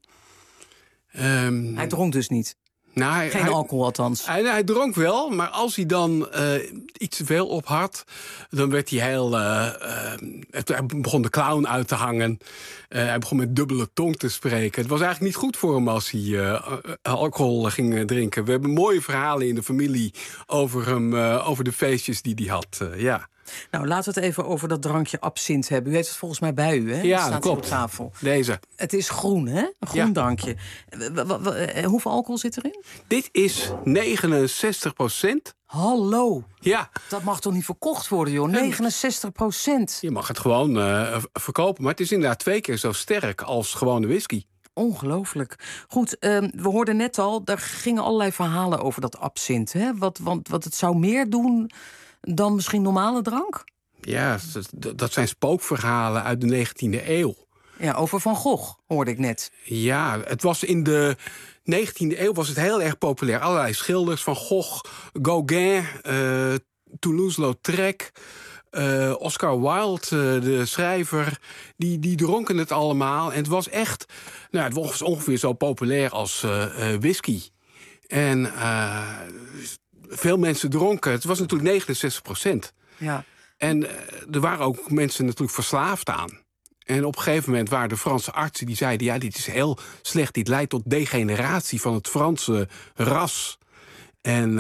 Hij dronk dus niet? Nou, geen alcohol althans. Hij dronk wel, maar als hij dan iets te veel op had... dan werd hij heel... hij begon de clown uit te hangen. Hij begon met dubbele tong te spreken. Het was eigenlijk niet goed voor hem als hij alcohol ging drinken. We hebben mooie verhalen in de familie over hem, over de feestjes die hij had. Ja. Nou, laten we het even over dat drankje absint hebben. U heeft het volgens mij bij u, hè? Ja, dat klopt. op tafel. Deze. Het is groen, hè? Een groen drankje. Hoeveel alcohol zit erin? Dit is 69%. Hallo. Ja. Dat mag toch niet verkocht worden, joh? 69%. Je mag het gewoon verkopen, maar het is inderdaad 2 keer zo sterk als gewone whisky. Ongelooflijk. Goed, we hoorden net al, daar gingen allerlei verhalen over dat absint, hè? Wat het zou meer doen dan misschien normale drank? Ja, dat zijn spookverhalen uit de 19e eeuw. Ja, over Van Gogh hoorde ik net. Ja, het was in de 19e eeuw was het heel erg populair. Allerlei schilders, Van Gogh, Gauguin, Toulouse-Lautrec... Oscar Wilde, de schrijver, die dronken het allemaal. En het was echt, het was ongeveer zo populair als whisky. En veel mensen dronken. Het was natuurlijk 69%. Ja. En er waren ook mensen natuurlijk verslaafd aan. En op een gegeven moment waren de Franse artsen die zeiden... ja, dit is heel slecht, dit leidt tot degeneratie van het Franse ras. En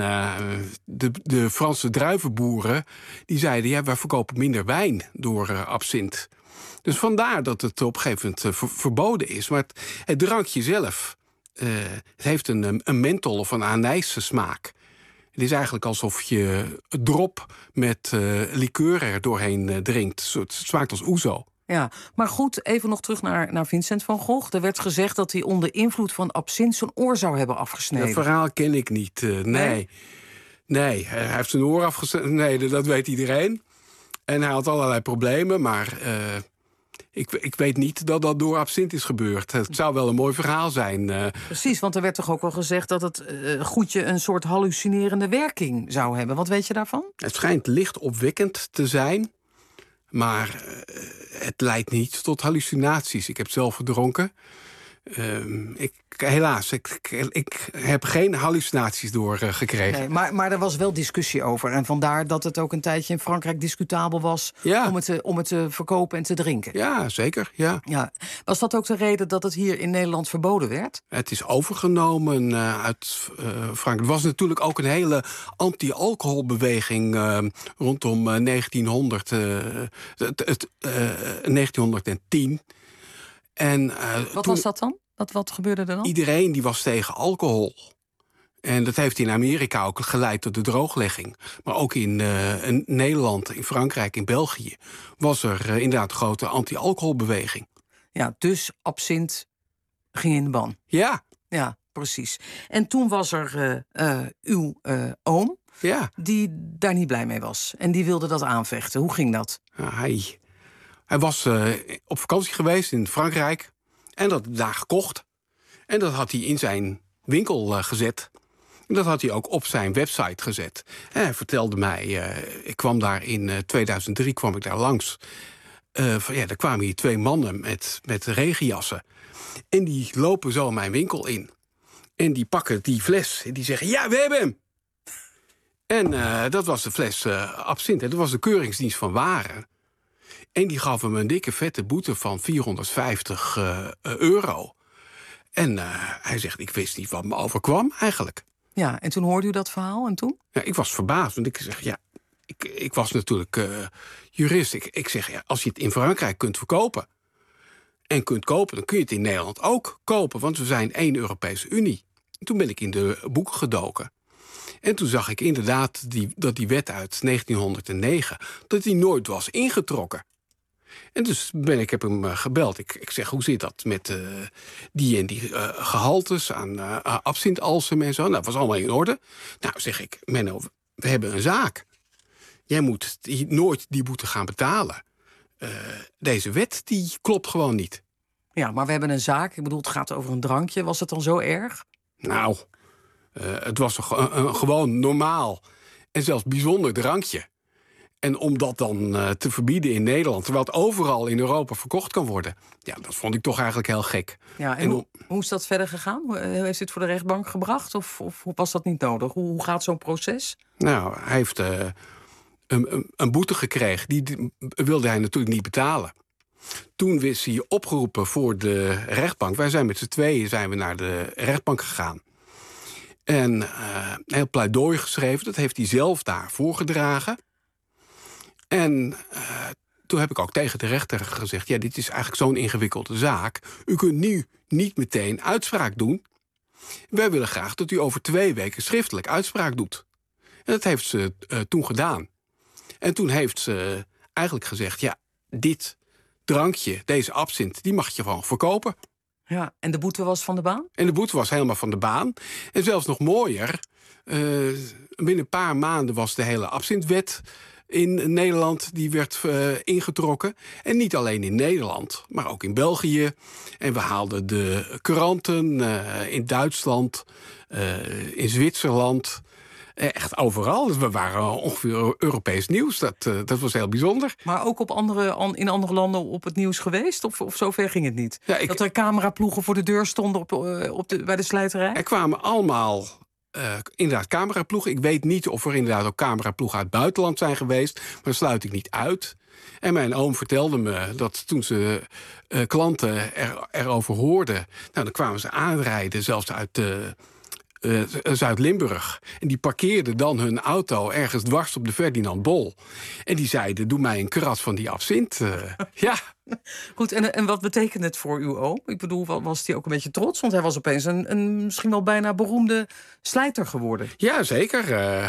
de Franse druivenboeren die zeiden... ja, wij verkopen minder wijn door absint. Dus vandaar dat het op een gegeven moment verboden is. Maar het drankje zelf, het heeft een menthol of een anijse smaak. Het is eigenlijk alsof je een drop met liqueur er doorheen drinkt. Het smaakt als ouzo. Ja, maar goed, even nog terug naar Vincent van Gogh. Er werd gezegd dat hij onder invloed van absint zijn oor zou hebben afgesneden. Dat verhaal ken ik niet, nee. Nee, hij heeft zijn oor afgesneden. Nee, dat weet iedereen. En hij had allerlei problemen, maar ik weet niet dat dat door absint is gebeurd. Het zou wel een mooi verhaal zijn. Precies, want er werd toch ook wel gezegd dat het goedje een soort hallucinerende werking zou hebben. Wat weet je daarvan? Het schijnt licht opwekkend te zijn. Maar het leidt niet tot hallucinaties. Ik heb het zelf gedronken. Helaas, ik heb geen hallucinaties doorgekregen. Nee, maar er was wel discussie over. En vandaar dat het ook een tijdje in Frankrijk discutabel was... om het te verkopen en te drinken. Ja, zeker, ja. Was dat ook de reden dat het hier in Nederland verboden werd? Het is overgenomen uit Frankrijk. Er was natuurlijk ook een hele anti-alcoholbeweging rondom 1910. En, wat was dat dan? Wat gebeurde er dan? Iedereen die was tegen alcohol. En dat heeft in Amerika ook geleid tot de drooglegging. Maar ook in Nederland, in Frankrijk, in België... was er inderdaad een grote anti-alcoholbeweging. Ja, dus absint ging in de ban. Ja. Ja, precies. En toen was er uw oom... die daar niet blij mee was. En die wilde dat aanvechten. Hoe ging dat? Hij was op vakantie geweest in Frankrijk... en dat daar gekocht. En dat had hij in zijn winkel gezet. En dat had hij ook op zijn website gezet. En hij vertelde mij... ik kwam daar in 2003 kwam ik daar langs. Er kwamen hier 2 mannen met regenjassen. En die lopen zo mijn winkel in. En die pakken die fles en die zeggen... ja, we hebben hem! En dat was de fles absint. Dat was de keuringsdienst van waren... En die gaf hem een dikke vette boete van €450. En hij zegt, ik wist niet wat me overkwam eigenlijk. Ja, en toen hoorde u dat verhaal en toen? Ja, ik was verbaasd, want ik zeg, ik was natuurlijk jurist. Ik zeg, als je het in Frankrijk kunt verkopen... en kunt kopen, dan kun je het in Nederland ook kopen... want we zijn 1 Europese Unie. En toen ben ik in de boeken gedoken. En toen zag ik inderdaad dat die wet uit 1909... dat die nooit was ingetrokken. En dus heb hem gebeld. Ik zeg, hoe zit dat met die en die gehaltes aan absintalsem en zo? Nou, dat was allemaal in orde. Nou, zeg ik, Menno, we hebben een zaak. Jij moet nooit die boete gaan betalen. Deze wet, die klopt gewoon niet. Ja, maar we hebben een zaak. Ik bedoel, het gaat over een drankje. Was het dan zo erg? Nou, het was een gewoon normaal en zelfs bijzonder drankje. En om dat dan te verbieden in Nederland... terwijl het overal in Europa verkocht kan worden... ja, dat vond ik toch eigenlijk heel gek. Ja, en hoe is dat verder gegaan? Heeft u het voor de rechtbank gebracht? Of was dat niet nodig? Hoe gaat zo'n proces? Nou, hij heeft een boete gekregen. Die wilde hij natuurlijk niet betalen. Toen is hij opgeroepen voor de rechtbank. Wij zijn met z'n tweeën naar de rechtbank gegaan. En een heel pleidooi geschreven. Dat heeft hij zelf daar voorgedragen... En toen heb ik ook tegen de rechter gezegd... ja, dit is eigenlijk zo'n ingewikkelde zaak. U kunt nu niet meteen uitspraak doen. Wij willen graag dat u over 2 weken schriftelijk uitspraak doet. En dat heeft ze toen gedaan. En toen heeft ze eigenlijk gezegd... ja, dit drankje, deze absint, die mag je gewoon verkopen. Ja, en de boete was van de baan? En de boete was helemaal van de baan. En zelfs nog mooier... binnen een paar maanden was de hele absintwet... in Nederland, die werd ingetrokken. En niet alleen in Nederland, maar ook in België. En we haalden de kranten in Duitsland, in Zwitserland. Echt overal. Dus we waren ongeveer Europees nieuws. Dat was heel bijzonder. Maar ook in andere landen op het nieuws geweest? Of zover ging het niet? Ja, dat er cameraploegen voor de deur stonden bij de slijterij? Er kwamen allemaal... inderdaad cameraploegen. Ik weet niet of er inderdaad ook cameraploegen uit het buitenland zijn geweest. Maar dat sluit ik niet uit. En mijn oom vertelde me dat toen ze klanten erover hoorden... nou, dan kwamen ze aanrijden, zelfs uit Zuid-Limburg. En die parkeerden dan hun auto ergens dwars op de Ferdinand Bol. En die zeiden, doe mij een krat van die absint. Ja. Goed, en wat betekent het voor uw oom? Ik bedoel, was hij ook een beetje trots? Want hij was opeens een misschien wel bijna beroemde slijter geworden. Ja, zeker.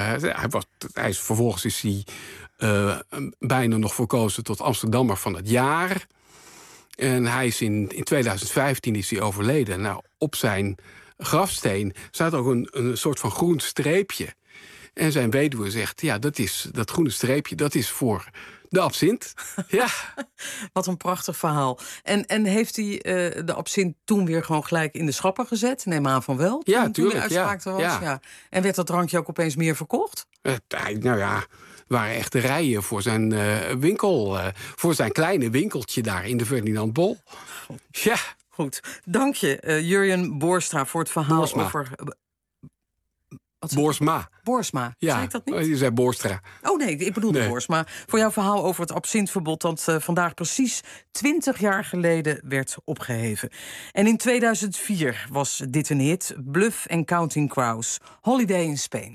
Vervolgens is hij bijna nog verkozen tot Amsterdammer van het jaar. En hij is in 2015 is hij overleden. Nou, op zijn grafsteen staat ook een soort van groen streepje. En zijn weduwe zegt, ja, dat groene streepje, dat is voor de absint. Ja. Wat een prachtig verhaal. En heeft hij de absint toen weer gewoon gelijk in de schappen gezet? Neem aan van wel. Ja, toen tuurlijk. de uitspraak er was. Ja. En werd dat drankje ook opeens meer verkocht? Nou ja, er waren echt rijen voor zijn winkel. Voor zijn kleine winkeltje daar in de Ferdinand Bol. Ja. Goed. Dank je, Jurjen Boerstra, voor het verhaal Boersma. over... Boersma. Boersma, Ja, zei ik dat niet? je zei Boerstra. Oh nee, ik bedoelde Boersma. Voor jouw verhaal over het absintverbod dat vandaag precies 20 jaar geleden werd opgeheven. En in 2004 was dit een hit. Bluff and Counting Crows. Holiday in Spain.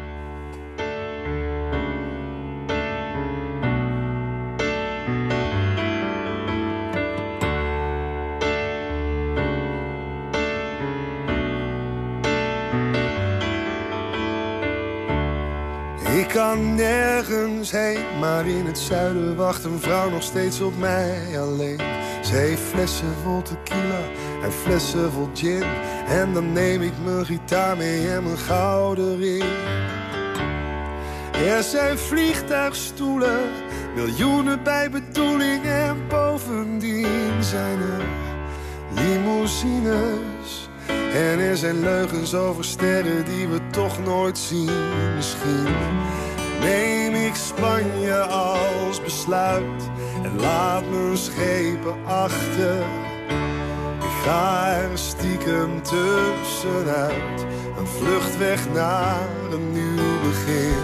Ik kan nergens heen, maar in het zuiden wacht een vrouw nog steeds op mij alleen. Ze heeft flessen vol tequila en flessen vol gin. En dan neem ik mijn gitaar mee en mijn gouden ring. Er zijn vliegtuigstoelen, miljoenen bij bedoeling. En bovendien zijn er limousines. En er zijn leugens over sterren die we toch nooit zien. Misschien neem ik Spanje als besluit en laat mijn schepen achter. Ik ga er stiekem tussenuit, een vlucht weg naar een nieuw begin.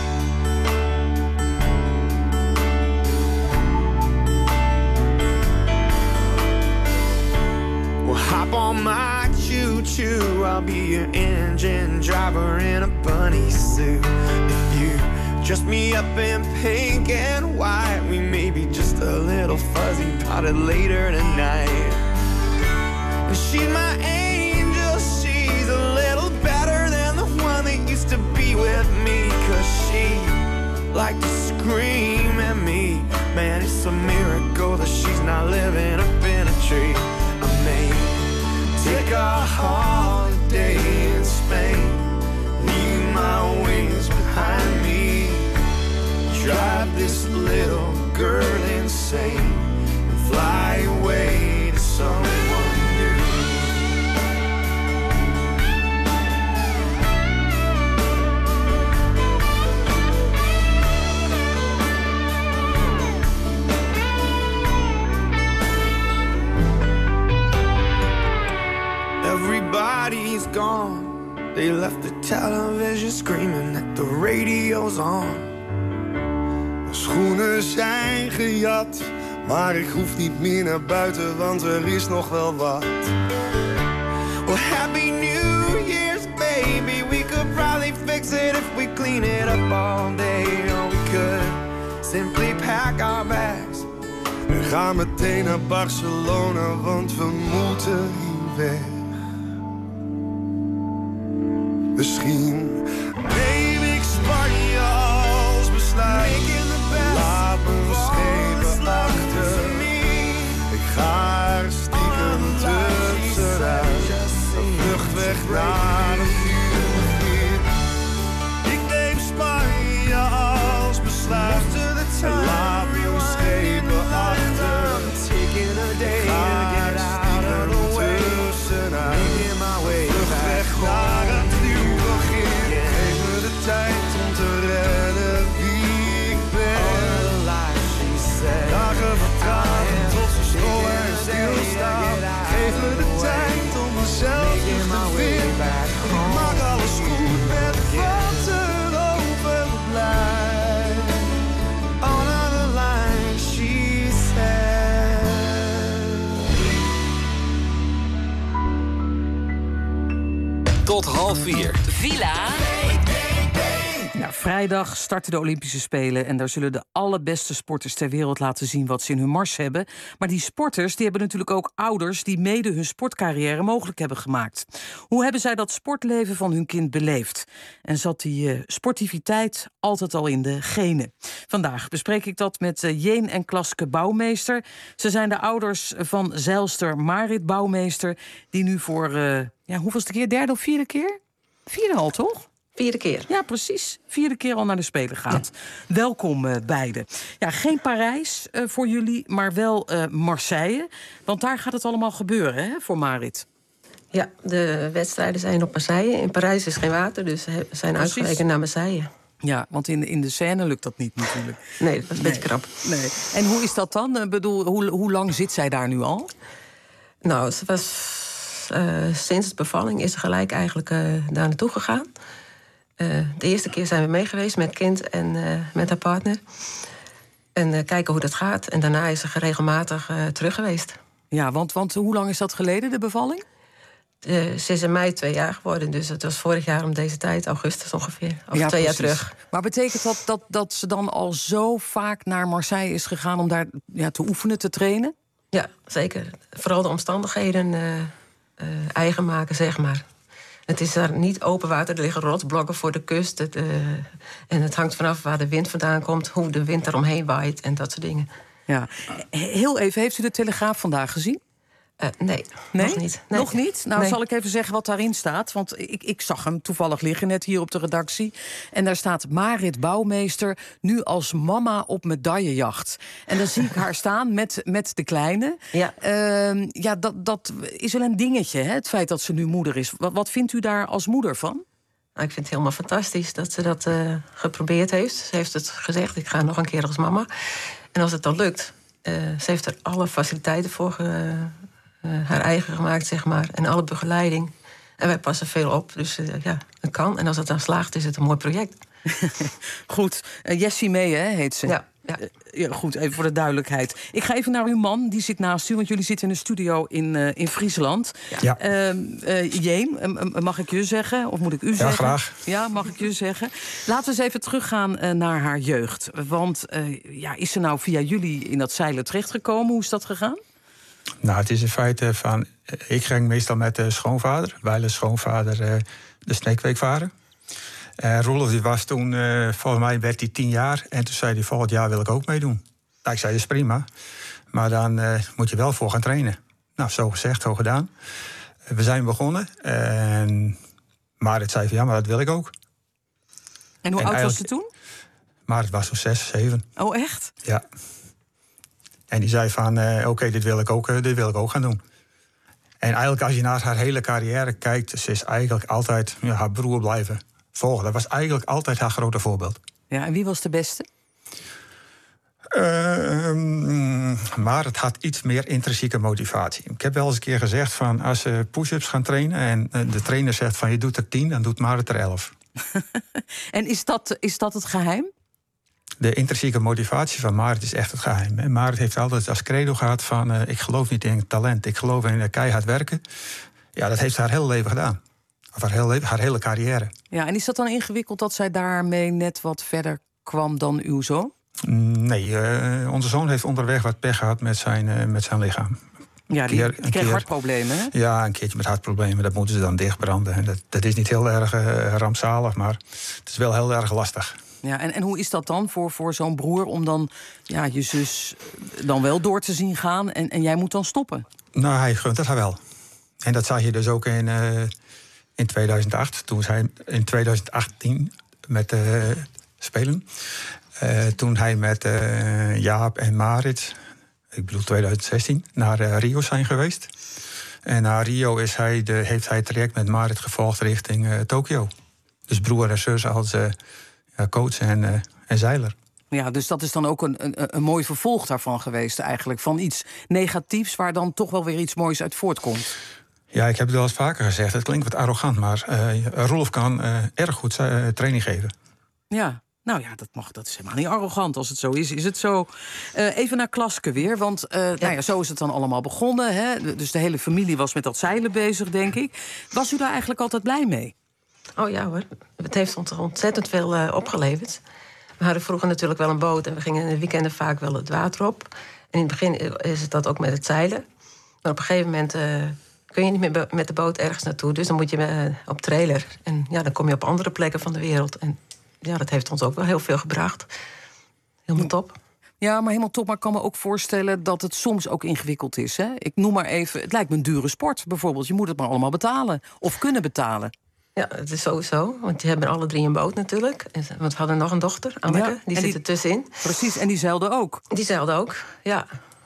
Well, hop on my choo-choo, I'll be your engine driver in a bunny suit. If you dress me up in pink and white, we may be just a little fuzzy potted later tonight. And she's my angel, she's a little better than the one that used to be with me. 'Cause she liked to scream at me. Man, it's a miracle that she's not living up in a tree. I may take a holiday in Spain, leave my wings behind me, drive this little girl insane, and fly away to someone new. Everybody's gone, they left the television screaming that the radio's on. De schoenen zijn gejat, maar ik hoef niet meer naar buiten, want er is nog wel wat. Well, Happy New Year's, baby. We could probably fix it if we clean it up all day. Or we could simply pack our bags. We gaan meteen naar Barcelona, want we moeten hier weg. Misschien neem ik Spanje als besluit. Laat me schepen achter. Ik ga er stiekem tussenuit, een vlucht weg naar een nieuw begin. Ik neem Spanje als besluit. En laat me schepen achter. Ik ga er stiekem tussenuit, een vlucht weg naar een nieuw begin. Geef me de tijd om te redden wie ik ben. Dagen vertragen tot ze stoppen en stilstaan. Geef me de tijd om mezelf terug te vinden. Ik maak alles goed met wat er overblijft. On the line, she said. Tot 3:30. Villa. Ja, vrijdag starten de Olympische Spelen en daar zullen de allerbeste sporters ter wereld laten zien wat ze in hun mars hebben. Maar die sporters die hebben natuurlijk ook ouders die mede hun sportcarrière mogelijk hebben gemaakt. Hoe hebben zij dat sportleven van hun kind beleefd? En zat die sportiviteit altijd al in de genen? Vandaag bespreek ik dat met Jeen en Klaske Bouwmeester. Ze zijn de ouders van zeilster Marit Bouwmeester, die nu voor, hoeveelste keer? Derde of vierde keer? Vierde al, toch? Vierde keer. Ja, precies. Vierde keer al naar de Spelen gaat. Ja. Welkom beiden. Ja, geen Parijs voor jullie, maar wel Marseille. Want daar gaat het allemaal gebeuren, hè, voor Marit. Ja, de wedstrijden zijn op Marseille. In Parijs is geen water, dus we zijn uitgeweken naar Marseille. Ja, want in de Seine lukt dat niet natuurlijk. Nee, dat was een beetje krap. Nee. En hoe is dat dan? Ik bedoel, hoe lang zit zij daar nu al? Nou, ze was sinds de bevalling is ze gelijk eigenlijk daar naartoe gegaan. De eerste keer zijn we mee geweest met kind en met haar partner. En kijken hoe dat gaat. En daarna is ze regelmatig terug geweest. Ja, want hoe lang is dat geleden, de bevalling? Ze is in mei 2 jaar geworden. Dus het was vorig jaar om deze tijd, augustus ongeveer. Of 2 jaar terug. Maar betekent dat ze dan al zo vaak naar Marseille is gegaan om daar te oefenen, te trainen? Ja, zeker. Vooral de omstandigheden eigen maken, zeg maar. Het is daar niet open water, er liggen rotsblokken voor de kust. En het hangt vanaf waar de wind vandaan komt, hoe de wind eromheen waait en dat soort dingen. Ja. Heel even, heeft u de Telegraaf vandaag gezien? Nee, nog niet. Nee. Nog niet? Nou, Nee. zal ik even zeggen wat daarin staat. Want ik zag hem toevallig liggen net hier op de redactie. En daar staat Marit Bouwmeester nu als mama op medaillejacht. En dan zie ik haar staan met de kleine. Ja. Dat is wel een dingetje, hè, het feit dat ze nu moeder is. Wat vindt u daar als moeder van? Nou, ik vind het helemaal fantastisch dat ze dat geprobeerd heeft. Ze heeft het gezegd, ik ga nog een keer als mama. En als het dan lukt, ze heeft er alle faciliteiten voor haar eigen gemaakt, zeg maar. En alle begeleiding. En wij passen veel op, dus het kan. En als het dan slaagt, is het een mooi project. Goed, Jessie Mee, hè, heet ze. Ja. Goed, even voor de duidelijkheid. Ik ga even naar uw man, die zit naast u, want jullie zitten in een studio in Friesland. Ja. Jeen, mag ik je zeggen? Of moet ik u zeggen? Ja, graag. Ja, mag ik je zeggen? Laten we eens even teruggaan naar haar jeugd. Want is ze nou via jullie in dat zeilen terechtgekomen? Hoe is dat gegaan? Nou, het is in feite van... Ik ging meestal met de schoonvader. Wij als schoonvader de Sneekweek varen. Roelof die was toen, volgens mij werd hij 10 jaar. En toen zei hij, volgend jaar wil ik ook meedoen. Nou, ik zei, dat is prima. Maar dan moet je wel voor gaan trainen. Nou, zo gezegd, zo gedaan. We zijn begonnen. Maar het zei van, ja, maar dat wil ik ook. En hoe oud was ze toen? Maar het was zo'n 6, 7. Oh, echt? Ja. En die zei van, oké, dit wil ik ook gaan doen. En eigenlijk als je naar haar hele carrière kijkt... ze is eigenlijk altijd haar broer blijven volgen. Dat was eigenlijk altijd haar grote voorbeeld. Ja, en wie was de beste? Maar het had iets meer intrinsieke motivatie. Ik heb wel eens een keer gezegd van... als ze push-ups gaan trainen en de trainer zegt van... je doet er 10, dan doet Marit er 11. En is dat het geheim? De intrinsieke motivatie van Marit is echt het geheim. En Marit heeft altijd als credo gehad van... ik geloof niet in talent, ik geloof in keihard werken. Ja, dat heeft ze haar hele leven gedaan. Of haar hele carrière. Ja, en is dat dan ingewikkeld dat zij daarmee net wat verder kwam dan uw zoon? Nee, onze zoon heeft onderweg wat pech gehad met zijn lichaam. Ja, die kreeg hartproblemen, hè? Ja, een keertje met hartproblemen. Dat moeten ze dan dichtbranden. En dat is niet heel erg rampzalig, maar het is wel heel erg lastig. Ja, en hoe is dat dan voor zo'n broer om dan je zus dan wel door te zien gaan en jij moet dan stoppen? Nou, hij gunt het haar wel. En dat zag je dus ook in 2008, toen zij in 2018 met Spelen. Toen hij met Jaap en Marit, ik bedoel 2016, naar Rio zijn geweest. En na Rio heeft hij het traject met Marit gevolgd richting Tokio. Dus broer en zus als coach en zeiler. Ja, dus dat is dan ook een mooi vervolg daarvan geweest eigenlijk. Van iets negatiefs waar dan toch wel weer iets moois uit voortkomt. Ja, ik heb het wel eens vaker gezegd. Het klinkt wat arrogant, maar Rolf kan erg goed training geven. Ja, nou ja, dat is helemaal niet arrogant. Als het zo is, is het zo. Even naar Klaske weer, want zo is het dan allemaal begonnen. Hè? Dus de hele familie was met dat zeilen bezig, denk ik. Was u daar eigenlijk altijd blij mee? Oh ja hoor, het heeft ons ontzettend veel opgeleverd. We hadden vroeger natuurlijk wel een boot... en we gingen in de weekenden vaak wel het water op. En in het begin is het dat ook met het zeilen. Maar op een gegeven moment kun je niet meer met de boot ergens naartoe. Dus dan moet je op trailer. En dan kom je op andere plekken van de wereld. En ja, dat heeft ons ook wel heel veel gebracht. Helemaal top. Ja, maar helemaal top. Maar ik kan me ook voorstellen dat het soms ook ingewikkeld is. Hè? Ik noem maar even, het lijkt me een dure sport bijvoorbeeld. Je moet het maar allemaal betalen. Of kunnen betalen. Ja, het is sowieso. Want die hebben alle 3 een boot natuurlijk. Want we hadden nog een dochter, Anneke. Die zit er tussenin. Precies, en die zeilde ook. Die zeilde ook, ja.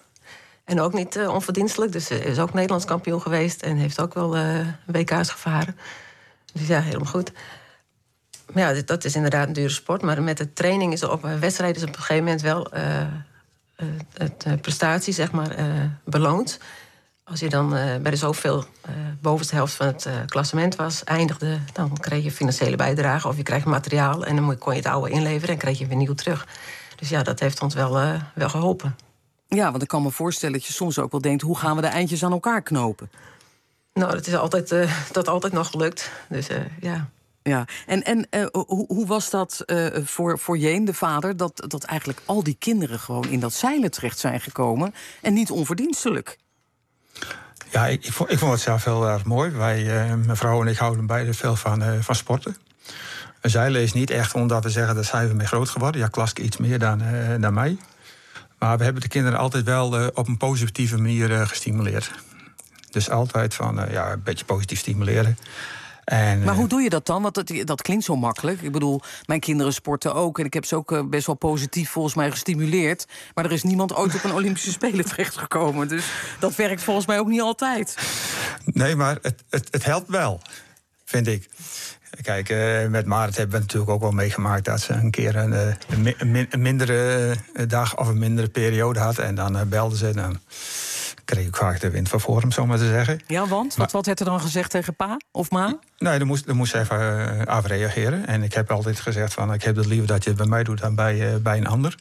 En ook niet onverdienstelijk. Dus ze is ook Nederlands kampioen geweest. En heeft ook wel WK's gevaren. Dus ja, helemaal goed. Maar ja, dat is inderdaad een dure sport. Maar met de training is op wedstrijden is op een gegeven moment wel het prestatie, zeg maar, beloond. Als je dan bij de zoveel bovenste helft van het klassement eindigde, dan kreeg je financiële bijdrage of je krijgt materiaal en dan kon je het oude inleveren en kreeg je weer nieuw terug. Dus ja, dat heeft ons wel geholpen. Ja, want ik kan me voorstellen dat je soms ook wel denkt, hoe gaan we de eindjes aan elkaar knopen? Nou, dat is altijd nog gelukt. Dus ja. Ja, en hoe was dat voor Jeen, de vader, dat eigenlijk al die kinderen gewoon in dat zeilen terecht zijn gekomen en niet onverdienstelijk? Ja, ik vond het zelf heel erg mooi. Mijn vrouw en ik houden beide veel van sporten. Zeilen is niet echt omdat we zeggen, daar zijn we mee groot geworden. Ja, Klaske iets meer dan mij. Maar we hebben de kinderen altijd wel op een positieve manier gestimuleerd. Dus altijd van een beetje positief stimuleren. Maar hoe doe je dat dan? Want dat klinkt zo makkelijk. Ik bedoel, mijn kinderen sporten ook. En ik heb ze ook best wel positief volgens mij gestimuleerd. Maar er is niemand ooit op een Olympische Spelen terechtgekomen. Dus dat werkt volgens mij ook niet altijd. Nee, maar het helpt wel, vind ik. Kijk, met Marit hebben we natuurlijk ook wel meegemaakt dat ze een keer een mindere dag of een mindere periode had. En dan belde ze en dan kreeg ik vaak de wind van voor hem, zo maar te zeggen. Ja, want? Wat werd er dan gezegd tegen pa of ma? Nee, daar moest ze even af reageren. En ik heb altijd gezegd van, ik heb het liever dat je het bij mij doet dan bij een ander.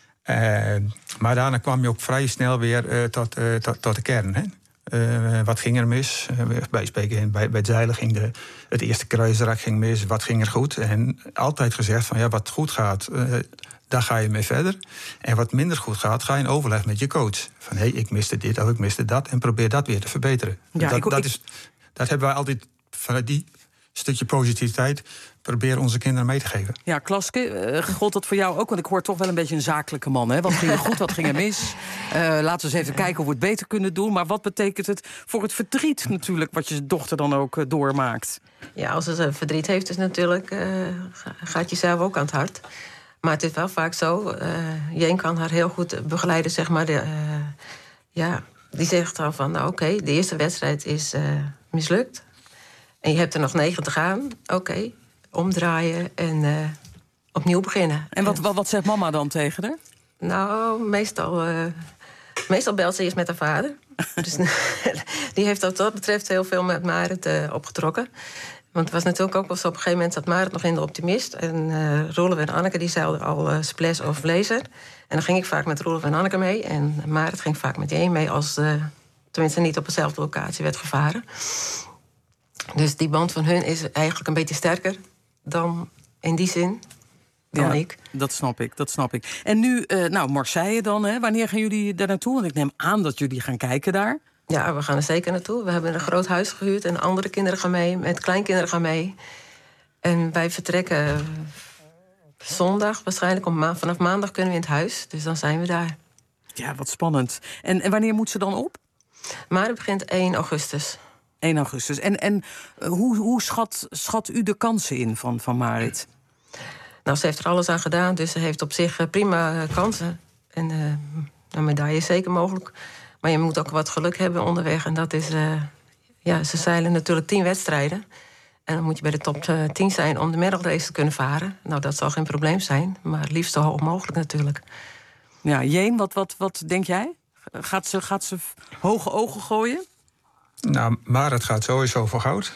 Maar daarna kwam je ook vrij snel weer tot de kern, hè? Wat ging er mis? Bij het zeilen ging het eerste kruisrak ging mis. Wat ging er goed? En altijd gezegd van wat goed gaat, daar ga je mee verder. En wat minder goed gaat, ga je in overleg met je coach. Van ik miste dit of ik miste dat. En probeer dat weer te verbeteren. Ja, dat hebben wij altijd vanuit die stukje positiviteit proberen onze kinderen mee te geven. Ja, Klaske, gold dat voor jou ook? Want ik hoor toch wel een beetje een zakelijke man. Hè? Wat ging er goed, wat ging er mis? Laten we eens even kijken hoe we het beter kunnen doen. Maar wat betekent het voor het verdriet natuurlijk, wat je dochter dan ook doormaakt? Ja, als ze verdriet heeft, is natuurlijk gaat je zelf ook aan het hart. Maar het is wel vaak zo, Jeen kan haar heel goed begeleiden, zeg maar. Die zegt dan van, oké, de eerste wedstrijd is mislukt. En je hebt er nog 9 te gaan. Oké, omdraaien en opnieuw beginnen. En wat zegt mama dan tegen haar? Nou, meestal belt ze eerst met haar vader. Dus die heeft wat dat betreft heel veel met Marit opgetrokken. Want het was natuurlijk ook wel zo, op een gegeven moment zat Marit nog in de Optimist. En Roelof en Anneke die zeilden al splash of laser. En dan ging ik vaak met Roelof en Anneke mee. En Marit ging vaak met Jeen mee als tenminste niet op dezelfde locatie werd gevaren. Dus die band van hun is eigenlijk een beetje sterker dan in die zin dan ik. Dat snap ik. En nu, Marseille dan, hè? Wanneer gaan jullie daar naartoe? Want ik neem aan dat jullie gaan kijken daar. Ja, we gaan er zeker naartoe. We hebben een groot huis gehuurd en andere kinderen gaan mee, met kleinkinderen gaan mee. En wij vertrekken zondag waarschijnlijk. Vanaf maandag kunnen we in het huis, dus dan zijn we daar. Ja, wat spannend. En wanneer moet ze dan op? Maar het begint 1 augustus. 1 augustus. En hoe schat u de kansen in van Marit? Nou, ze heeft er alles aan gedaan, dus ze heeft op zich prima kansen. En een medaille is zeker mogelijk. Maar je moet ook wat geluk hebben onderweg. En dat is, ze zeilen natuurlijk 10 wedstrijden. En dan moet je bij de top 10 zijn om de medalrace te kunnen varen. Nou, dat zal geen probleem zijn, maar het liefst zo hoog mogelijk natuurlijk. Ja, Jeen, wat denk jij? Gaat ze hoge ogen gooien? Nou, Marit gaat sowieso voor goud.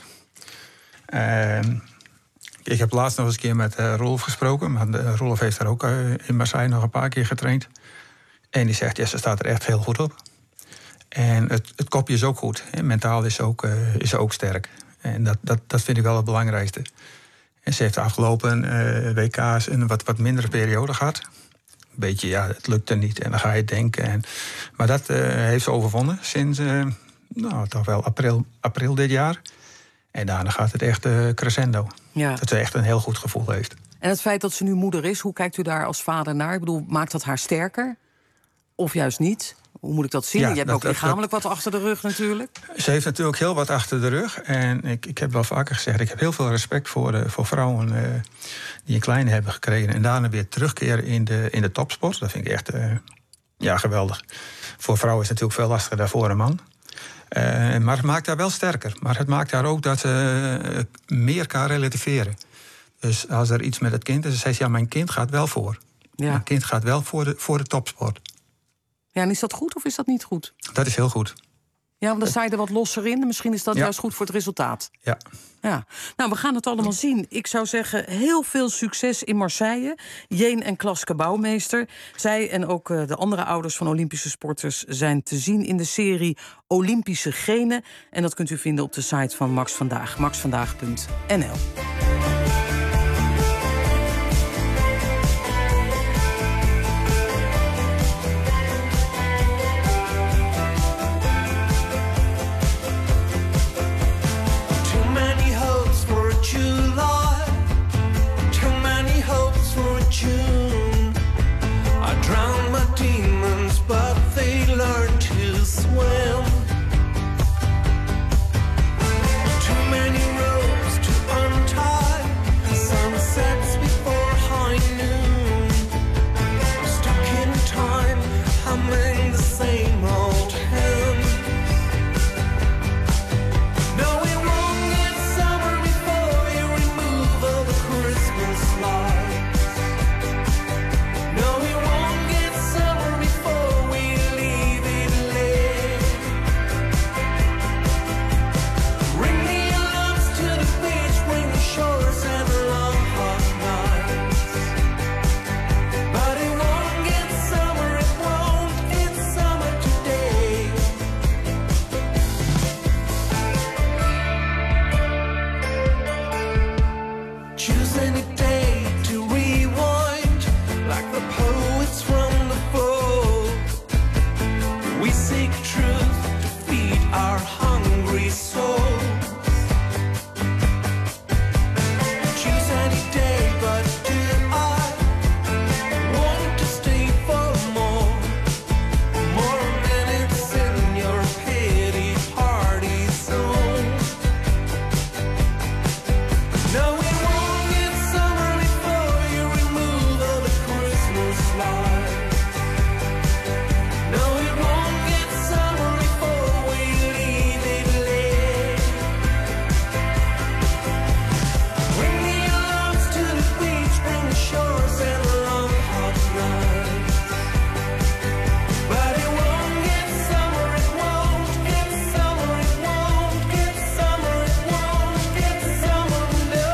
Ik heb laatst nog eens een keer met Rolf gesproken. Maar Rolf heeft daar ook in Marseille nog een paar keer getraind. En die zegt, ze staat er echt heel goed op. En het kopje is ook goed. Hè. Mentaal is ze ook sterk. En dat vind ik wel het belangrijkste. En ze heeft de afgelopen WK's een wat mindere periode gehad. Een beetje, het lukte niet en dan ga je denken. Maar dat heeft ze overwonnen sinds toch wel april dit jaar. En daarna gaat het echt crescendo. Ja. Dat ze echt een heel goed gevoel heeft. En het feit dat ze nu moeder is, hoe kijkt u daar als vader naar? Ik bedoel, maakt dat haar sterker? Of juist niet? Hoe moet ik dat zien? Je hebt ook lichamelijk wat achter de rug natuurlijk. Ze heeft natuurlijk heel wat achter de rug. En ik heb wel vaker gezegd, ik heb heel veel respect voor vrouwen die een kleine hebben gekregen. En daarna weer terugkeren in de topsport. Dat vind ik echt geweldig. Voor vrouwen is het natuurlijk veel lastiger dan voor een man. Maar het maakt haar wel sterker. Maar het maakt haar ook dat ze meer kan relativeren. Dus als er iets met het kind is, dan zegt ze, mijn kind gaat wel voor. Ja. Mijn kind gaat wel voor de topsport. Ja, en is dat goed of is dat niet goed? Dat is heel goed. Ja, want dan sta je er wat losser in. Misschien is dat juist goed voor het resultaat. Ja. Ja. Nou, we gaan het allemaal zien. Ik zou zeggen, heel veel succes in Marseille. Jeen en Klaske Bouwmeester. Zij en ook de andere ouders van Olympische sporters zijn te zien in de serie Olympische Genen. En dat kunt u vinden op de site van Max Vandaag, maxvandaag.nl. Swim. Too many ropes to untie. Sunsets before high noon. I'm stuck in time, humming the same old hymn. No, we won't get summer before you remove all the Christmas lights. No, we won't get summer before we leave it late. Bring the alarms to the beach, bring the shores and the long hot nights. But it won't get summer, it won't get summer today. Choose any day to rewind, like the poets from the folk. We seek truth to feed our hungry souls. Choose any day, but do I want to stay for more minutes in your pity party zone? No, we won't get summer before you remove all the Christmas lights. No, we won't get summer before we leave it late. Bring the alarms to the beach, bring the shores and the long hot nights. But it won't get summer, it won't get summer, it won't get summer, it won't get summer, no.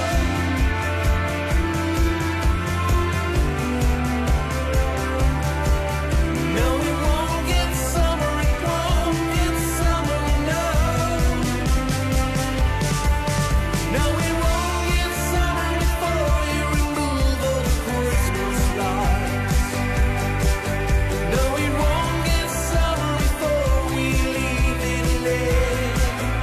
No, it won't get summer, it won't get summer, no. No, it won't get summer before you remove all the Christmas lights. No, it won't get summer before we leave it late.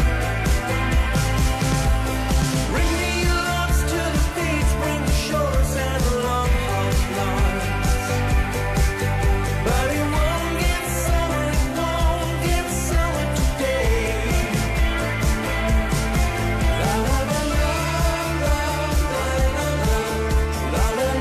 Bring the alarms to the beach, bring the shores and the long hot nights. But it won't get summer, it won't get summer today. La la la la la la la la la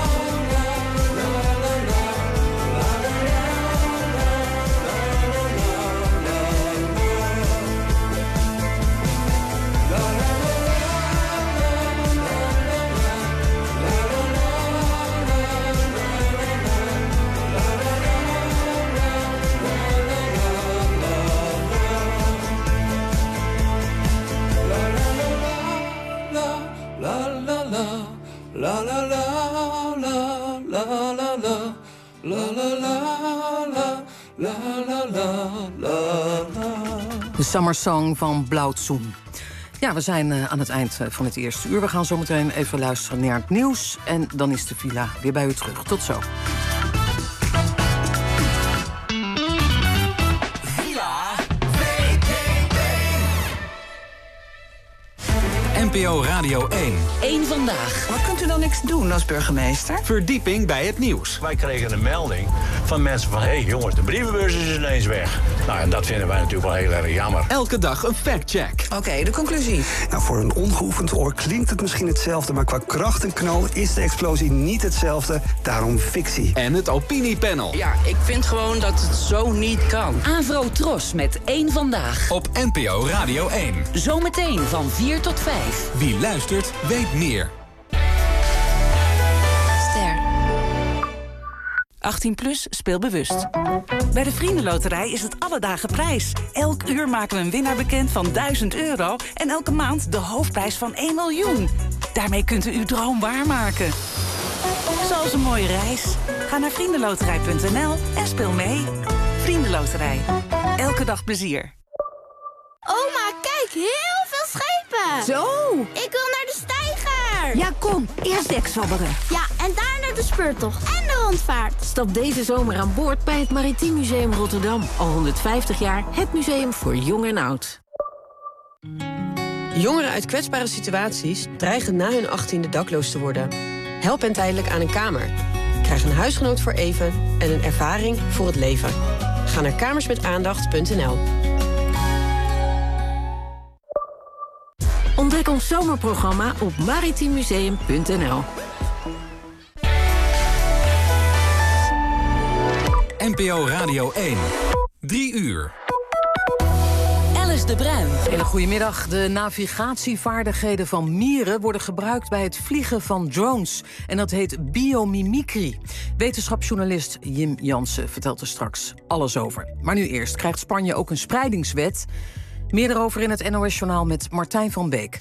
De Summer Song van Blauwzoen. Ja, we zijn aan het eind van het eerste uur. We gaan zo meteen even luisteren naar het nieuws. En dan is de villa weer bij u terug. Tot zo. NPO Radio 1. Eén Vandaag. Maar kunt u dan niks doen als burgemeester? Verdieping bij het nieuws. Wij kregen een melding van mensen van... hé jongens, de brievenbus is ineens weg. Nou, en dat vinden wij natuurlijk wel heel erg jammer. Elke dag een factcheck. Oké, de conclusie. Nou, voor een ongeoefend oor klinkt het misschien hetzelfde... maar qua kracht en knal is de explosie niet hetzelfde. Daarom fictie. En het opiniepanel. Ja, ik vind gewoon dat het zo niet kan. Avro Tros met Eén Vandaag. Op NPO Radio 1. Zometeen van 4 tot 5. Wie luistert, weet meer. 18+, speel bewust. Bij de Vriendenloterij is het alle dagen prijs. Elk uur maken we een winnaar bekend van €1000... en elke maand de hoofdprijs van 1 miljoen. Daarmee kunt u uw droom waarmaken. Zoals een mooie reis. Ga naar vriendenloterij.nl en speel mee. Vriendenloterij. Elke dag plezier. Oma, kijk, heel veel schepen. Zo. Ik wil naar de steiger. Ja, kom. Eerst dekzwabberen. Ja, en daarna de speurtocht en de rondvaart. Stap deze zomer aan boord bij het Maritiem Museum Rotterdam. Al 150 jaar het museum voor jong en oud. Jongeren uit kwetsbare situaties dreigen na hun 18e dakloos te worden. Help hen tijdelijk aan een kamer. Krijg een huisgenoot voor even en een ervaring voor het leven. Ga naar kamersmetaandacht.nl. Ontdek ons zomerprogramma op maritiemmuseum.nl. NPO Radio 1. 3 uur. Alice de Bruin. Hele goedemiddag. De navigatievaardigheden van mieren worden gebruikt bij het vliegen van drones. En dat heet biomimicry. Wetenschapsjournalist Jim Jansen vertelt er straks alles over. Maar nu eerst krijgt Spanje ook een spreidingswet. Meer erover in het NOS-journaal met Martijn van Beek.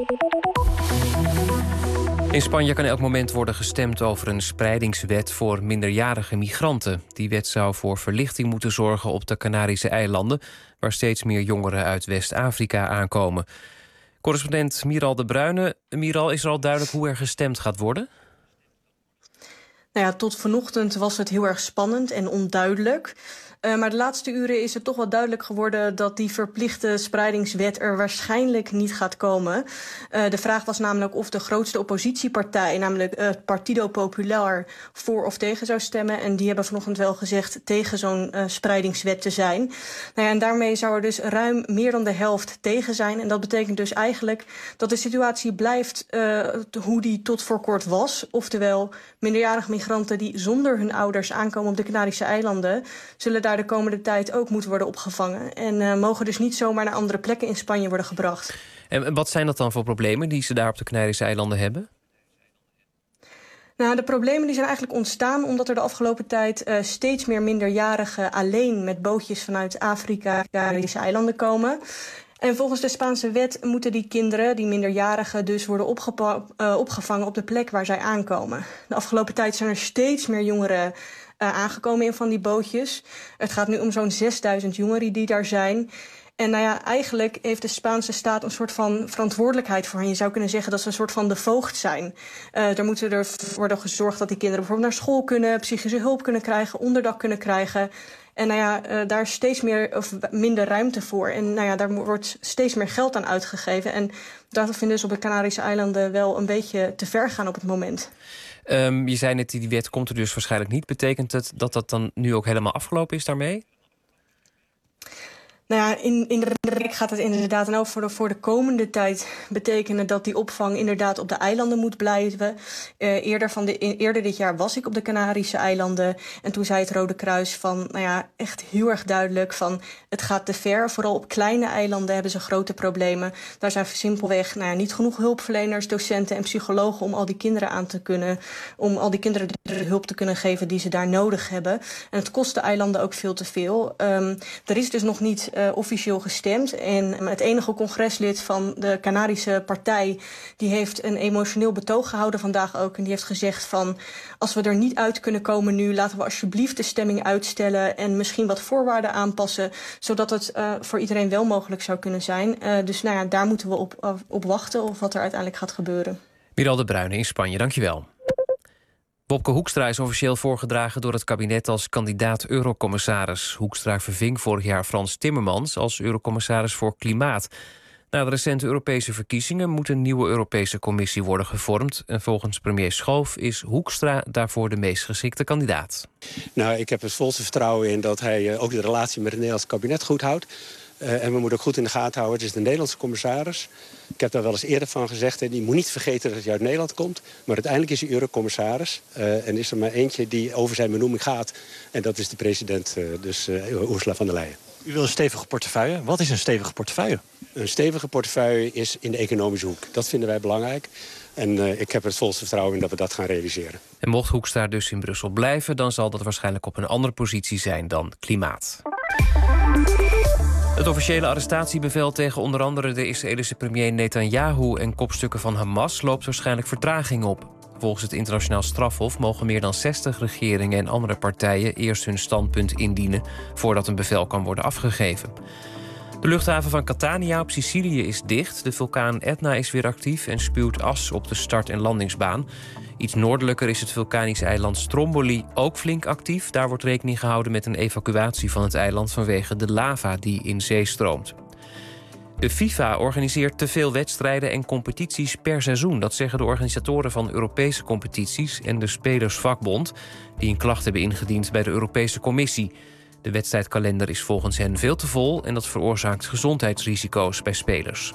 In Spanje kan elk moment worden gestemd over een spreidingswet voor minderjarige migranten. Die wet zou voor verlichting moeten zorgen op de Canarische eilanden, waar steeds meer jongeren uit West-Afrika aankomen. Correspondent Miral de Bruyne. Miral, is er al duidelijk hoe er gestemd gaat worden? Nou ja, tot vanochtend was het heel erg spannend en onduidelijk. Maar de laatste uren is het toch wel duidelijk geworden dat die verplichte spreidingswet er waarschijnlijk niet gaat komen. De vraag was namelijk of de grootste oppositiepartij, namelijk het Partido Popular, voor of tegen zou stemmen. En die hebben vanochtend wel gezegd tegen zo'n spreidingswet te zijn. Nou ja, en daarmee zou er dus ruim meer dan de helft tegen zijn. En dat betekent dus eigenlijk dat de situatie blijft hoe die tot voor kort was. Oftewel, minderjarige migranten die zonder hun ouders aankomen op de Canarische eilanden, zullen daar de komende tijd ook moeten worden opgevangen. En mogen dus niet zomaar naar andere plekken in Spanje worden gebracht. En wat zijn dat dan voor problemen die ze daar op de Canarische eilanden hebben? Nou, de problemen die zijn eigenlijk ontstaan omdat er de afgelopen tijd steeds meer minderjarigen alleen met bootjes vanuit Afrika naar de Canarische eilanden komen. En volgens de Spaanse wet moeten die kinderen, die minderjarigen, dus worden opgevangen op de plek waar zij aankomen. De afgelopen tijd zijn er steeds meer jongeren aangekomen in van die bootjes. Het gaat nu om zo'n 6000 jongeren die daar zijn. En nou ja, eigenlijk heeft de Spaanse staat een soort van verantwoordelijkheid voor hen. Je zou kunnen zeggen dat ze een soort van de voogd zijn. Er moet er worden gezorgd dat die kinderen bijvoorbeeld naar school kunnen, psychische hulp kunnen krijgen, onderdak kunnen krijgen. En nou ja, daar is steeds meer of minder ruimte voor. En nou ja, daar wordt steeds meer geld aan uitgegeven. En dat vinden dus op de Canarische eilanden wel een beetje te ver gaan op het moment. Je zei net, die wet komt er dus waarschijnlijk niet. Betekent het dat dat dan nu ook helemaal afgelopen is daarmee? Nou ja, in de praktijk gaat het inderdaad en ook voor de komende tijd betekenen dat die opvang inderdaad op de eilanden moet blijven. Eerder dit jaar was ik op de Canarische eilanden en toen zei het Rode Kruis van, nou ja, echt heel erg duidelijk van het gaat te ver. Vooral op kleine eilanden hebben ze grote problemen. Daar zijn simpelweg niet genoeg hulpverleners, docenten en psychologen om al die kinderen aan te kunnen, om al die kinderen de hulp te kunnen geven die ze daar nodig hebben. En het kost de eilanden ook veel te veel. Er is dus nog niet officieel gestemd. En het enige congreslid van de Canarische partij, die heeft een emotioneel betoog gehouden vandaag ook. En die heeft gezegd van, als we er niet uit kunnen komen nu, laten we alsjeblieft de stemming uitstellen en misschien wat voorwaarden aanpassen, zodat het voor iedereen wel mogelijk zou kunnen zijn. Dus nou ja, daar moeten we op wachten of wat er uiteindelijk gaat gebeuren. Miral de Bruyne in Spanje, dankjewel. Wopke Hoekstra is officieel voorgedragen door het kabinet als kandidaat eurocommissaris. Hoekstra verving vorig jaar Frans Timmermans als eurocommissaris voor Klimaat. Na de recente Europese verkiezingen moet een nieuwe Europese commissie worden gevormd. En volgens premier Schoof is Hoekstra daarvoor de meest geschikte kandidaat. Nou, ik heb het volste vertrouwen in dat hij ook de relatie met het Nederlands kabinet goed houdt. En we moeten ook goed in de gaten houden. Het is de Nederlandse commissaris. Ik heb daar wel eens eerder van gezegd. En je moet niet vergeten dat hij uit Nederland komt. Maar uiteindelijk is hij eurocommissaris. En is er maar eentje die over zijn benoeming gaat. En dat is de president, dus Ursula von der Leyen. U wil een stevige portefeuille. Wat is een stevige portefeuille? Een stevige portefeuille is in de economische hoek. Dat vinden wij belangrijk. En ik heb er het volste vertrouwen in dat we dat gaan realiseren. En mocht Hoekstra dus in Brussel blijven, dan zal dat waarschijnlijk op een andere positie zijn dan klimaat. Het officiële arrestatiebevel tegen onder andere de Israëlische premier Netanyahu en kopstukken van Hamas loopt waarschijnlijk vertraging op. Volgens het Internationaal Strafhof mogen meer dan 60 regeringen en andere partijen eerst hun standpunt indienen voordat een bevel kan worden afgegeven. De luchthaven van Catania op Sicilië is dicht. De vulkaan Etna is weer actief en spuwt as op de start- en landingsbaan. Iets noordelijker is het vulkanische eiland Stromboli ook flink actief. Daar wordt rekening gehouden met een evacuatie van het eiland vanwege de lava die in zee stroomt. De FIFA organiseert te veel wedstrijden en competities per seizoen. Dat zeggen de organisatoren van Europese competities en de Spelersvakbond, die een klacht hebben ingediend bij de Europese Commissie. De wedstrijdkalender is volgens hen veel te vol en dat veroorzaakt gezondheidsrisico's bij spelers.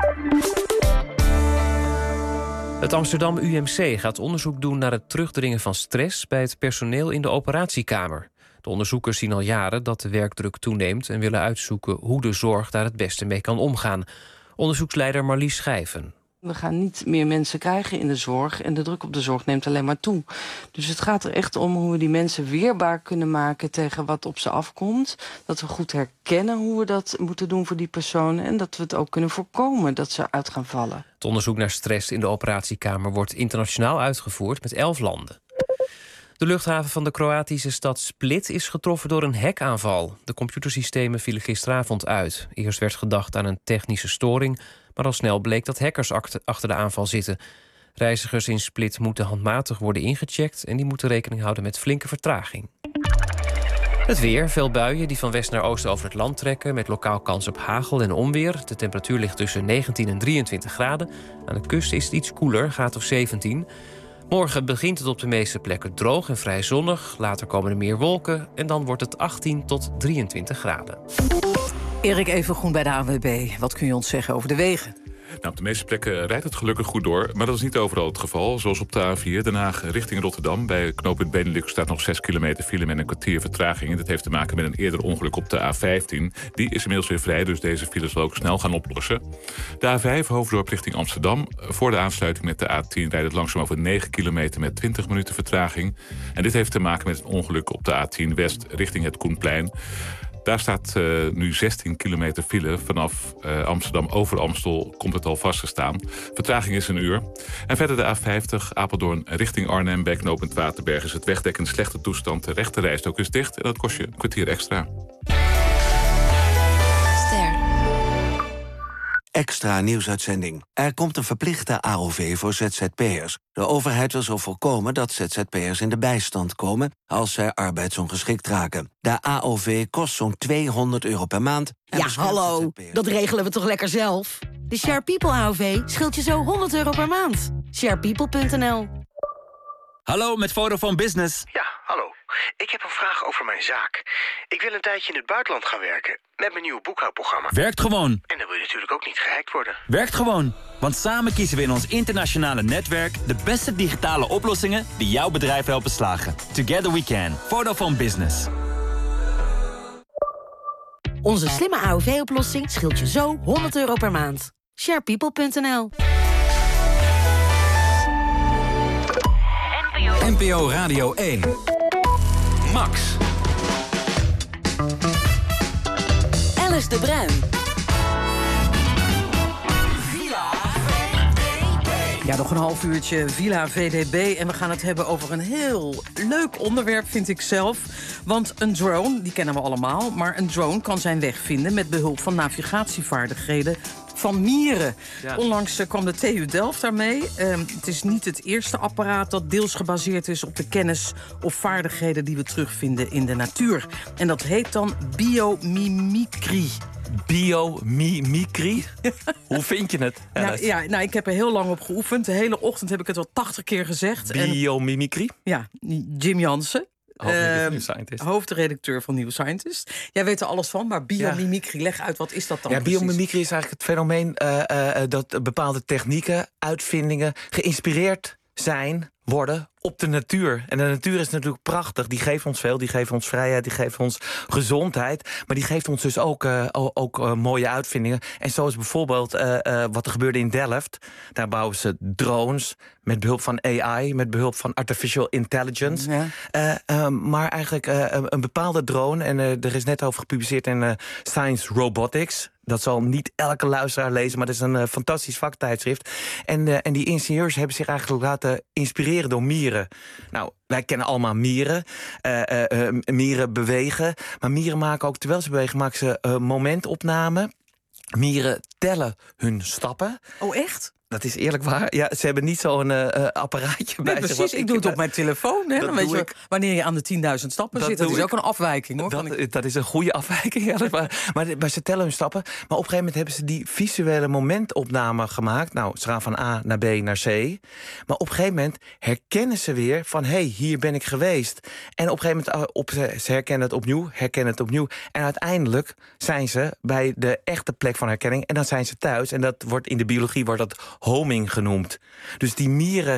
Het Amsterdam UMC gaat onderzoek doen naar het terugdringen van stress bij het personeel in de operatiekamer. De onderzoekers zien al jaren dat de werkdruk toeneemt en willen uitzoeken hoe de zorg daar het beste mee kan omgaan. Onderzoeksleider Marlies Schijven. We gaan niet meer mensen krijgen in de zorg en de druk op de zorg neemt alleen maar toe. Dus het gaat er echt om hoe we die mensen weerbaar kunnen maken tegen wat op ze afkomt. Dat we goed herkennen hoe we dat moeten doen voor die personen en dat we het ook kunnen voorkomen dat ze uit gaan vallen. Het onderzoek naar stress in de operatiekamer wordt internationaal uitgevoerd met 11 landen. De luchthaven van de Kroatische stad Split is getroffen door een hackaanval. De computersystemen vielen gisteravond uit. Eerst werd gedacht aan een technische storing, maar al snel bleek dat hackers achter de aanval zitten. Reizigers in Split moeten handmatig worden ingecheckt en die moeten rekening houden met flinke vertraging. Het weer, veel buien die van west naar oost over het land trekken, met lokaal kans op hagel en onweer. De temperatuur ligt tussen 19 en 23 graden. Aan de kust is het iets koeler, graad of 17. Morgen begint het op de meeste plekken droog en vrij zonnig. Later komen er meer wolken en dan wordt het 18 tot 23 graden. Erik Evengroen bij de ANWB. Wat kun je ons zeggen over de wegen? Nou, op de meeste plekken rijdt het gelukkig goed door, maar dat is niet overal het geval. Zoals op de A4 Den Haag richting Rotterdam. Bij knooppunt Benelux staat nog 6 kilometer file met een kwartier vertraging. En dat heeft te maken met een eerder ongeluk op de A15. Die is inmiddels weer vrij, dus deze file zal ook snel gaan oplossen. De A5 Hoofddorp richting Amsterdam. Voor de aansluiting met de A10 rijdt het langzaam over 9 kilometer met 20 minuten vertraging. En dit heeft te maken met een ongeluk op de A10 West richting het Koenplein. Daar staat nu 16 kilometer file. Vanaf Amsterdam over Amstel komt het al vast te staan. Vertraging is een uur. En verder de A50 Apeldoorn richting Arnhem. Bij knooppunt Waterberg is het wegdek in slechte toestand. De rechte rijstok is dicht en dat kost je een kwartier extra. Extra nieuwsuitzending. Er komt een verplichte AOV voor ZZP'ers. De overheid wil zo voorkomen dat ZZP'ers in de bijstand komen als zij arbeidsongeschikt raken. De AOV kost zo'n €200 per maand. Ja, hallo, dat regelen we toch lekker zelf? De Share People AOV scheelt je zo €100 per maand. Sharepeople.nl. Hallo, met Vodafone Business. Ja, hallo. Ik heb een vraag over mijn zaak. Ik wil een tijdje in het buitenland gaan werken met mijn nieuwe boekhoudprogramma. Werkt gewoon. En dan wil je natuurlijk ook niet gehackt worden. Werkt gewoon. Want samen kiezen we in ons internationale netwerk de beste digitale oplossingen die jouw bedrijf helpen slagen. Together we can. Vodafone Business. Onze slimme AOV-oplossing scheelt je zo €100 per maand. Sharepeople.nl. NPO Radio 1. Max. Alice de Bruin. Ja, nog een half uurtje Villa VDB. En we gaan het hebben over een heel leuk onderwerp, vind ik zelf. Want een drone, die kennen we allemaal, maar een drone kan zijn weg vinden met behulp van navigatievaardigheden van mieren. Ja. Onlangs kwam de TU Delft daarmee. Het is niet het eerste apparaat dat deels gebaseerd is op de kennis of vaardigheden die we terugvinden in de natuur. En dat heet dan biomimicry. Biomimicry? Hoe vind je het? Nou, ik heb er heel lang op geoefend. De hele ochtend heb ik het al 80 keer gezegd. Biomimicry? Ja, Jim Jansen. Hoofdredacteur van New Scientist. Jij weet er alles van, maar biomimicry, leg uit, wat is dat dan? Ja, biomimicry is eigenlijk het fenomeen dat bepaalde technieken, uitvindingen geïnspireerd zijn worden op de natuur. En de natuur is natuurlijk prachtig. Die geeft ons veel. Die geeft ons vrijheid. Die geeft ons gezondheid. Maar die geeft ons dus ook mooie uitvindingen. En zoals bijvoorbeeld wat er gebeurde in Delft. Daar bouwen ze drones met behulp van AI, met behulp van artificial intelligence. Ja. Maar eigenlijk een bepaalde drone, en er is net over gepubliceerd in Science Robotics. Dat zal niet elke luisteraar lezen, maar het is een fantastisch vaktijdschrift. En die ingenieurs hebben zich eigenlijk laten inspireren door mieren. Nou, wij kennen allemaal mieren. Mieren bewegen. Maar mieren maken ook, terwijl ze bewegen, maken ze momentopname. Mieren tellen hun stappen. Oh, echt? Dat is eerlijk waar. Ja, ze hebben niet zo'n apparaatje bij zich. Precies, ik doe het op mijn telefoon. Hè? Dan weet je wanneer je aan de 10.000 stappen zit. Dat is ook een afwijking, hoor. Dat is een goede afwijking. Ja, maar ze tellen hun stappen. Maar op een gegeven moment hebben ze die visuele momentopname gemaakt. Nou, ze gaan van A naar B naar C. Maar op een gegeven moment herkennen ze weer van, hé, hier ben ik geweest. En op een gegeven moment ze herkennen het opnieuw. En uiteindelijk zijn ze bij de echte plek van herkenning. En dan zijn ze thuis. En dat wordt in de biologie wordt dat homing genoemd. Dus die mieren,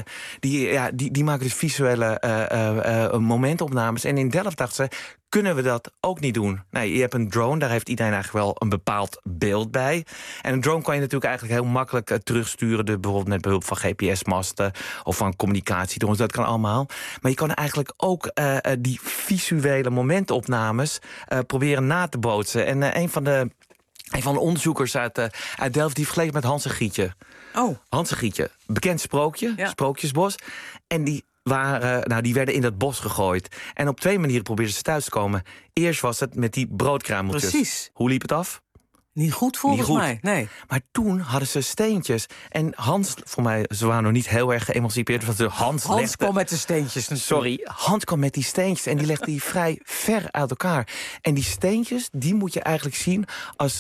die maken dus visuele momentopnames. En in Delft dachten ze, kunnen we dat ook niet doen? Nou, je hebt een drone, daar heeft iedereen eigenlijk wel een bepaald beeld bij. En een drone kan je natuurlijk eigenlijk heel makkelijk terugsturen, bijvoorbeeld met behulp van GPS-masten of van communicatiedrones, dat kan allemaal. Maar je kan eigenlijk ook die visuele momentopnames proberen na te bootsen. En een van de onderzoekers uit Delft, die vergeleek met Hans en Grietje. Oh. Hans en Grietje, bekend sprookje, ja. Sprookjesbos. En die werden in dat bos gegooid. En op 2 manieren probeerden ze thuis te komen. Eerst was het met die broodkruimeltjes. Precies. Hoe liep het af? Niet goed volgens mij, nee. Maar toen hadden ze steentjes. En Hans, voor mij, ze waren nog niet heel erg geëmancipeerd. Want Hans kwam met de steentjes. Hans kwam met die steentjes en die legde die vrij ver uit elkaar. En die steentjes, die moet je eigenlijk zien als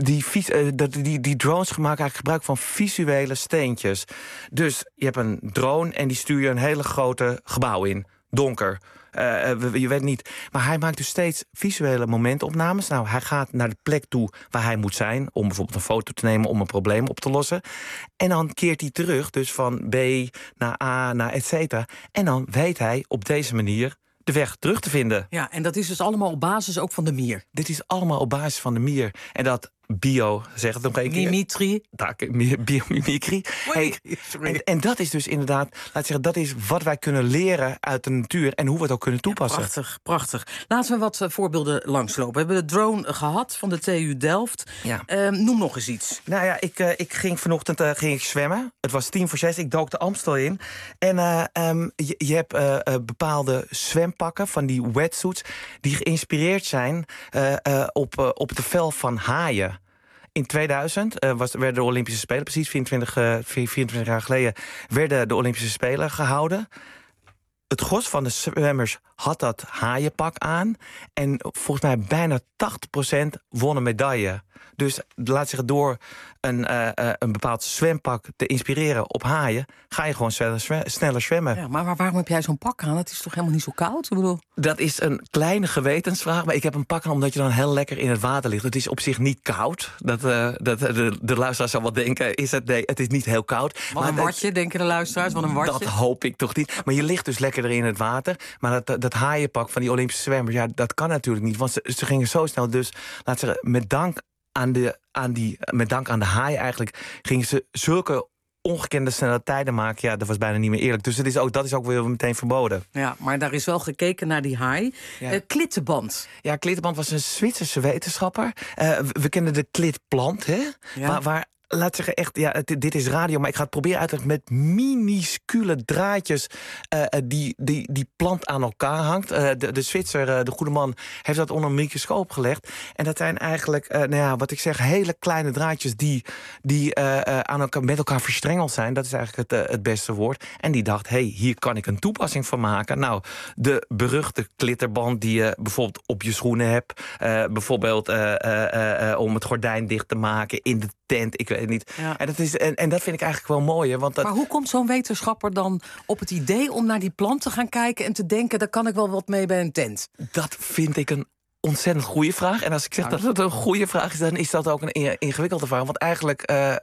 die drones maken eigenlijk gebruik van visuele steentjes. Dus je hebt een drone en die stuur je een hele grote gebouw in. Donker. Je weet niet. Maar hij maakt dus steeds visuele momentopnames. Nou, hij gaat naar de plek toe waar hij moet zijn, om bijvoorbeeld een foto te nemen, om een probleem op te lossen. En dan keert hij terug, dus van B naar A, naar et cetera. En dan weet hij op deze manier de weg terug te vinden. Ja, en dat is dus allemaal op basis ook van de mier. Dit is allemaal op basis van de mier. En dat zeg het nog een keer. Biomimicry. En dat is dus inderdaad, dat is wat wij kunnen leren uit de natuur en hoe we het ook kunnen toepassen. Ja, prachtig. Laten we wat voorbeelden langslopen. We hebben de drone gehad van de TU Delft. Ja. Noem nog eens iets. Nou ja, ik ging vanochtend zwemmen. Het was 5:45, ik dook de Amstel in. En je hebt bepaalde zwempakken van die wetsuits die geïnspireerd zijn op de vel van haaien. In 2000 werden de Olympische Spelen, precies 24 jaar geleden, werden de Olympische Spelen gehouden. Het gros van de zwemmers had dat haaienpak aan. En volgens mij bijna 80% won een medaille. Dus laat zich door een bepaald zwempak te inspireren op haaien, ga je gewoon sneller zwemmen. Ja, maar waarom heb jij zo'n pak aan? Het is toch helemaal niet zo koud? Ik bedoel... Dat is een kleine gewetensvraag, maar ik heb een pak aan omdat je dan heel lekker in het water ligt. Het is op zich niet koud. De luisteraars zal wel denken, nee, het is niet heel koud. Wat een watje, denken de luisteraars, wat een watje. Dat hoop ik toch niet. Maar je ligt dus lekkerder in het water. Maar dat haaienpak van die Olympische zwemmers, ja, dat kan natuurlijk niet. Want ze gingen zo snel, dus laat zeggen, met dank aan de haai eigenlijk gingen ze zulke ongekende snelle tijden maken. Ja, dat was bijna niet meer eerlijk. Dus dat is ook weer meteen verboden. Ja, maar daar is wel gekeken naar die haai. Ja. Klittenband. Ja, Klittenband was een Zwitserse wetenschapper. We kennen de klitplant, hè? Ja. Waar laat zeggen, echt, ja, dit is radio, maar ik ga het proberen uit te leggen met minuscule draadjes die plant aan elkaar hangt. De Zwitser, de goede man, heeft dat onder een microscoop gelegd. En dat zijn eigenlijk, wat ik zeg, hele kleine draadjes die met elkaar verstrengeld zijn. Dat is eigenlijk het beste woord. En die dacht, hier kan ik een toepassing van maken. Nou, de beruchte klitterband die je bijvoorbeeld op je schoenen hebt. Bijvoorbeeld om het gordijn dicht te maken in de tent, ik weet het niet. Ja. En dat vind ik eigenlijk wel mooi. Hè, want maar hoe komt zo'n wetenschapper dan op het idee om naar die plant te gaan kijken en te denken, daar kan ik wel wat mee bij een tent? Dat vind ik een ontzettend goede vraag. En als ik zeg dat het een goede vraag is, dan is dat ook een ingewikkelde vraag. Want eigenlijk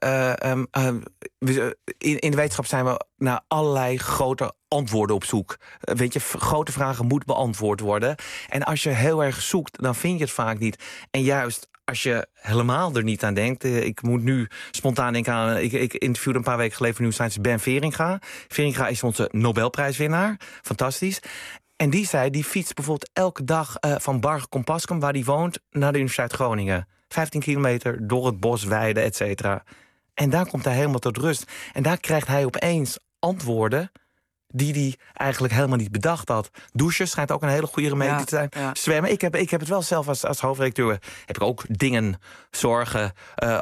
in de wetenschap zijn we naar allerlei grote antwoorden op zoek. Weet je, grote vragen moeten beantwoord worden. En als je heel erg zoekt, dan vind je het vaak niet. En juist als je helemaal er niet aan denkt. Ik moet nu spontaan denken aan... Ik interviewde een paar weken geleden voor Nieuw Science Ben Veringa. Veringa is onze Nobelprijswinnaar. Fantastisch. En die zei, die fietst bijvoorbeeld elke dag van Bargen-Compascum, waar hij woont, naar de Universiteit Groningen. 15 kilometer door het bos, weiden, et cetera. En daar komt hij helemaal tot rust. En daar krijgt hij opeens antwoorden die hij eigenlijk helemaal niet bedacht had. Douchen schijnt ook een hele goede remedie te zijn. Ja. Zwemmen, ik heb het wel zelf als hoofdredacteur. Heb ik ook dingen, zorgen.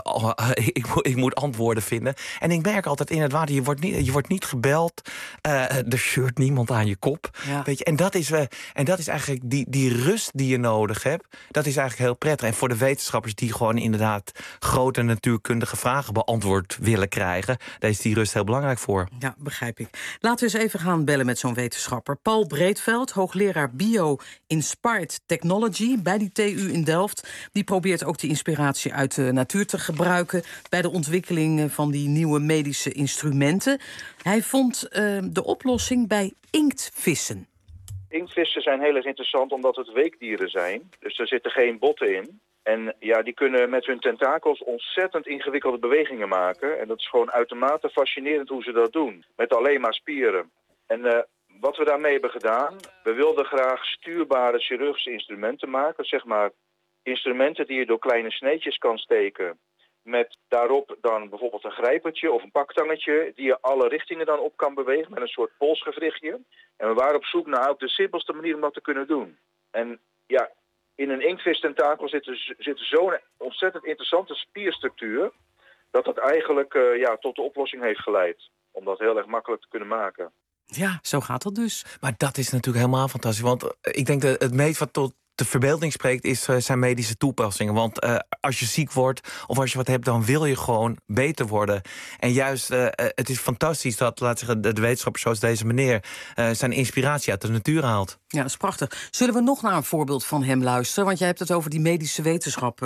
Ik moet antwoorden vinden. En ik merk altijd in het water, je wordt niet gebeld. Er shirt niemand aan je kop. Ja. Weet je? En dat is eigenlijk die rust die je nodig hebt. Dat is eigenlijk heel prettig. En voor de wetenschappers die gewoon inderdaad grote natuurkundige vragen beantwoord willen krijgen, daar is die rust heel belangrijk voor. Ja, begrijp ik. Laten we eens even gaan bellen met zo'n wetenschapper. Paul Breedveld, hoogleraar Bio-Inspired Technology bij die TU in Delft. Die probeert ook de inspiratie uit de natuur te gebruiken bij de ontwikkeling van die nieuwe medische instrumenten. Hij vond de oplossing bij inktvissen. Inktvissen zijn heel erg interessant omdat het weekdieren zijn. Dus er zitten geen botten in. En ja, die kunnen met hun tentakels ontzettend ingewikkelde bewegingen maken. En dat is gewoon uitermate fascinerend hoe ze dat doen. Met alleen maar spieren. En wat we daarmee hebben gedaan, we wilden graag stuurbare chirurgische instrumenten maken. Zeg maar instrumenten die je door kleine sneetjes kan steken. Met daarop dan bijvoorbeeld een grijpertje of een paktangetje die je alle richtingen dan op kan bewegen met een soort polsgewrichtje. En we waren op zoek naar ook de simpelste manier om dat te kunnen doen. En ja, in een inktvis-tentakel zit zo'n ontzettend interessante spierstructuur dat het eigenlijk tot de oplossing heeft geleid. Om dat heel erg makkelijk te kunnen maken. Ja, zo gaat dat dus. Maar dat is natuurlijk helemaal fantastisch. Want ik denk dat het meest wat tot de verbeelding spreekt zijn medische toepassingen. Want als je ziek wordt of als je wat hebt, dan wil je gewoon beter worden. En juist, het is fantastisch dat, laat zeggen, de wetenschappers zoals deze meneer zijn inspiratie uit de natuur haalt. Ja, dat is prachtig. Zullen we nog naar een voorbeeld van hem luisteren? Want jij hebt het over die medische wetenschap,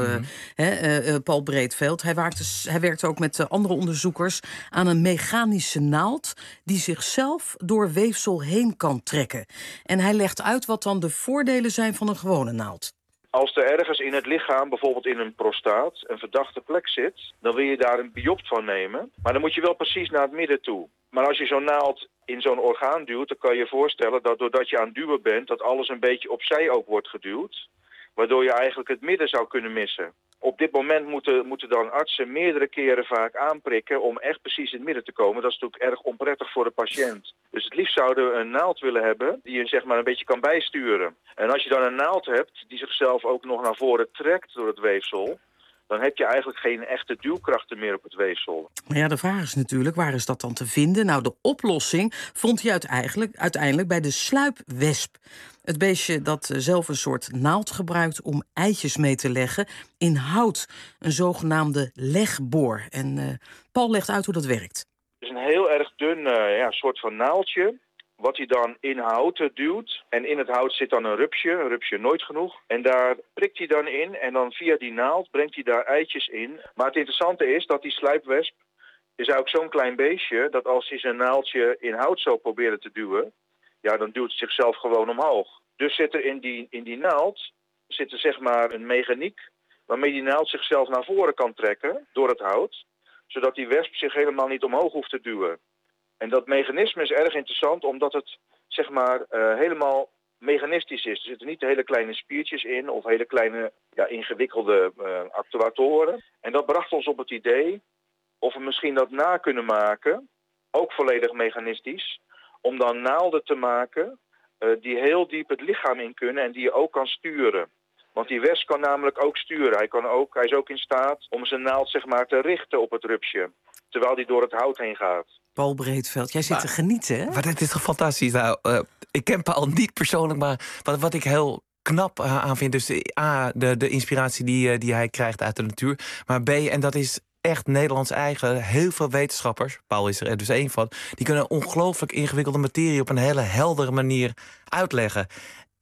Paul Breedveld. Hij werkte ook met andere onderzoekers aan een mechanische naald die zichzelf door weefsel heen kan trekken. En hij legt uit wat dan de voordelen zijn van een gewone naald. Als er ergens in het lichaam, bijvoorbeeld in een prostaat, een verdachte plek zit, dan wil je daar een biopt van nemen. Maar dan moet je wel precies naar het midden toe. Maar als je zo'n naald in zo'n orgaan duwt, dan kan je je voorstellen dat doordat je aan het duwen bent, dat alles een beetje opzij ook wordt geduwd. Waardoor je eigenlijk het midden zou kunnen missen. Op dit moment moeten dan artsen meerdere keren vaak aanprikken om echt precies in het midden te komen. Dat is natuurlijk erg onprettig voor de patiënt. Dus het liefst zouden we een naald willen hebben die je zeg maar een beetje kan bijsturen. En als je dan een naald hebt die zichzelf ook nog naar voren trekt door het weefsel, dan heb je eigenlijk geen echte duwkrachten meer op het weefsel. Maar ja, de vraag is natuurlijk, waar is dat dan te vinden? Nou, de oplossing vond hij uiteindelijk bij de sluipwesp. Het beestje dat zelf een soort naald gebruikt om eitjes mee te leggen in hout. Een zogenaamde legboor. En Paul legt uit hoe dat werkt. Het is een heel erg dun soort van naaldje, wat hij dan in hout duwt. En in het hout zit dan een rupsje nooit genoeg. En daar prikt hij dan in en dan via die naald brengt hij daar eitjes in. Maar het interessante is dat die sluipwesp is ook zo'n klein beestje dat als hij zijn naaldje in hout zou proberen te duwen, ja, dan duwt het zichzelf gewoon omhoog. Dus zit er in die naald zit er zeg maar een mechaniek waarmee die naald zichzelf naar voren kan trekken door het hout, zodat die wesp zich helemaal niet omhoog hoeft te duwen. En dat mechanisme is erg interessant omdat het zeg maar helemaal mechanistisch is. Er zitten niet hele kleine spiertjes in of hele kleine ingewikkelde actuatoren. En dat bracht ons op het idee of we misschien dat na kunnen maken, ook volledig mechanistisch, om dan naalden te maken die heel diep het lichaam in kunnen en die je ook kan sturen. Want die wesp kan namelijk ook sturen. Hij is ook in staat om zijn naald zeg maar te richten op het rupsje, terwijl die door het hout heen gaat. Paul Breedveld, jij zit te genieten, hè? Maar dit is toch fantastisch? Nou, ik ken Paul niet persoonlijk, maar wat ik heel knap aan vind, dus de inspiratie die hij krijgt uit de natuur, maar B, en dat is echt Nederlands eigen, heel veel wetenschappers, Paul is er dus één van, die kunnen ongelooflijk ingewikkelde materie op een hele heldere manier uitleggen.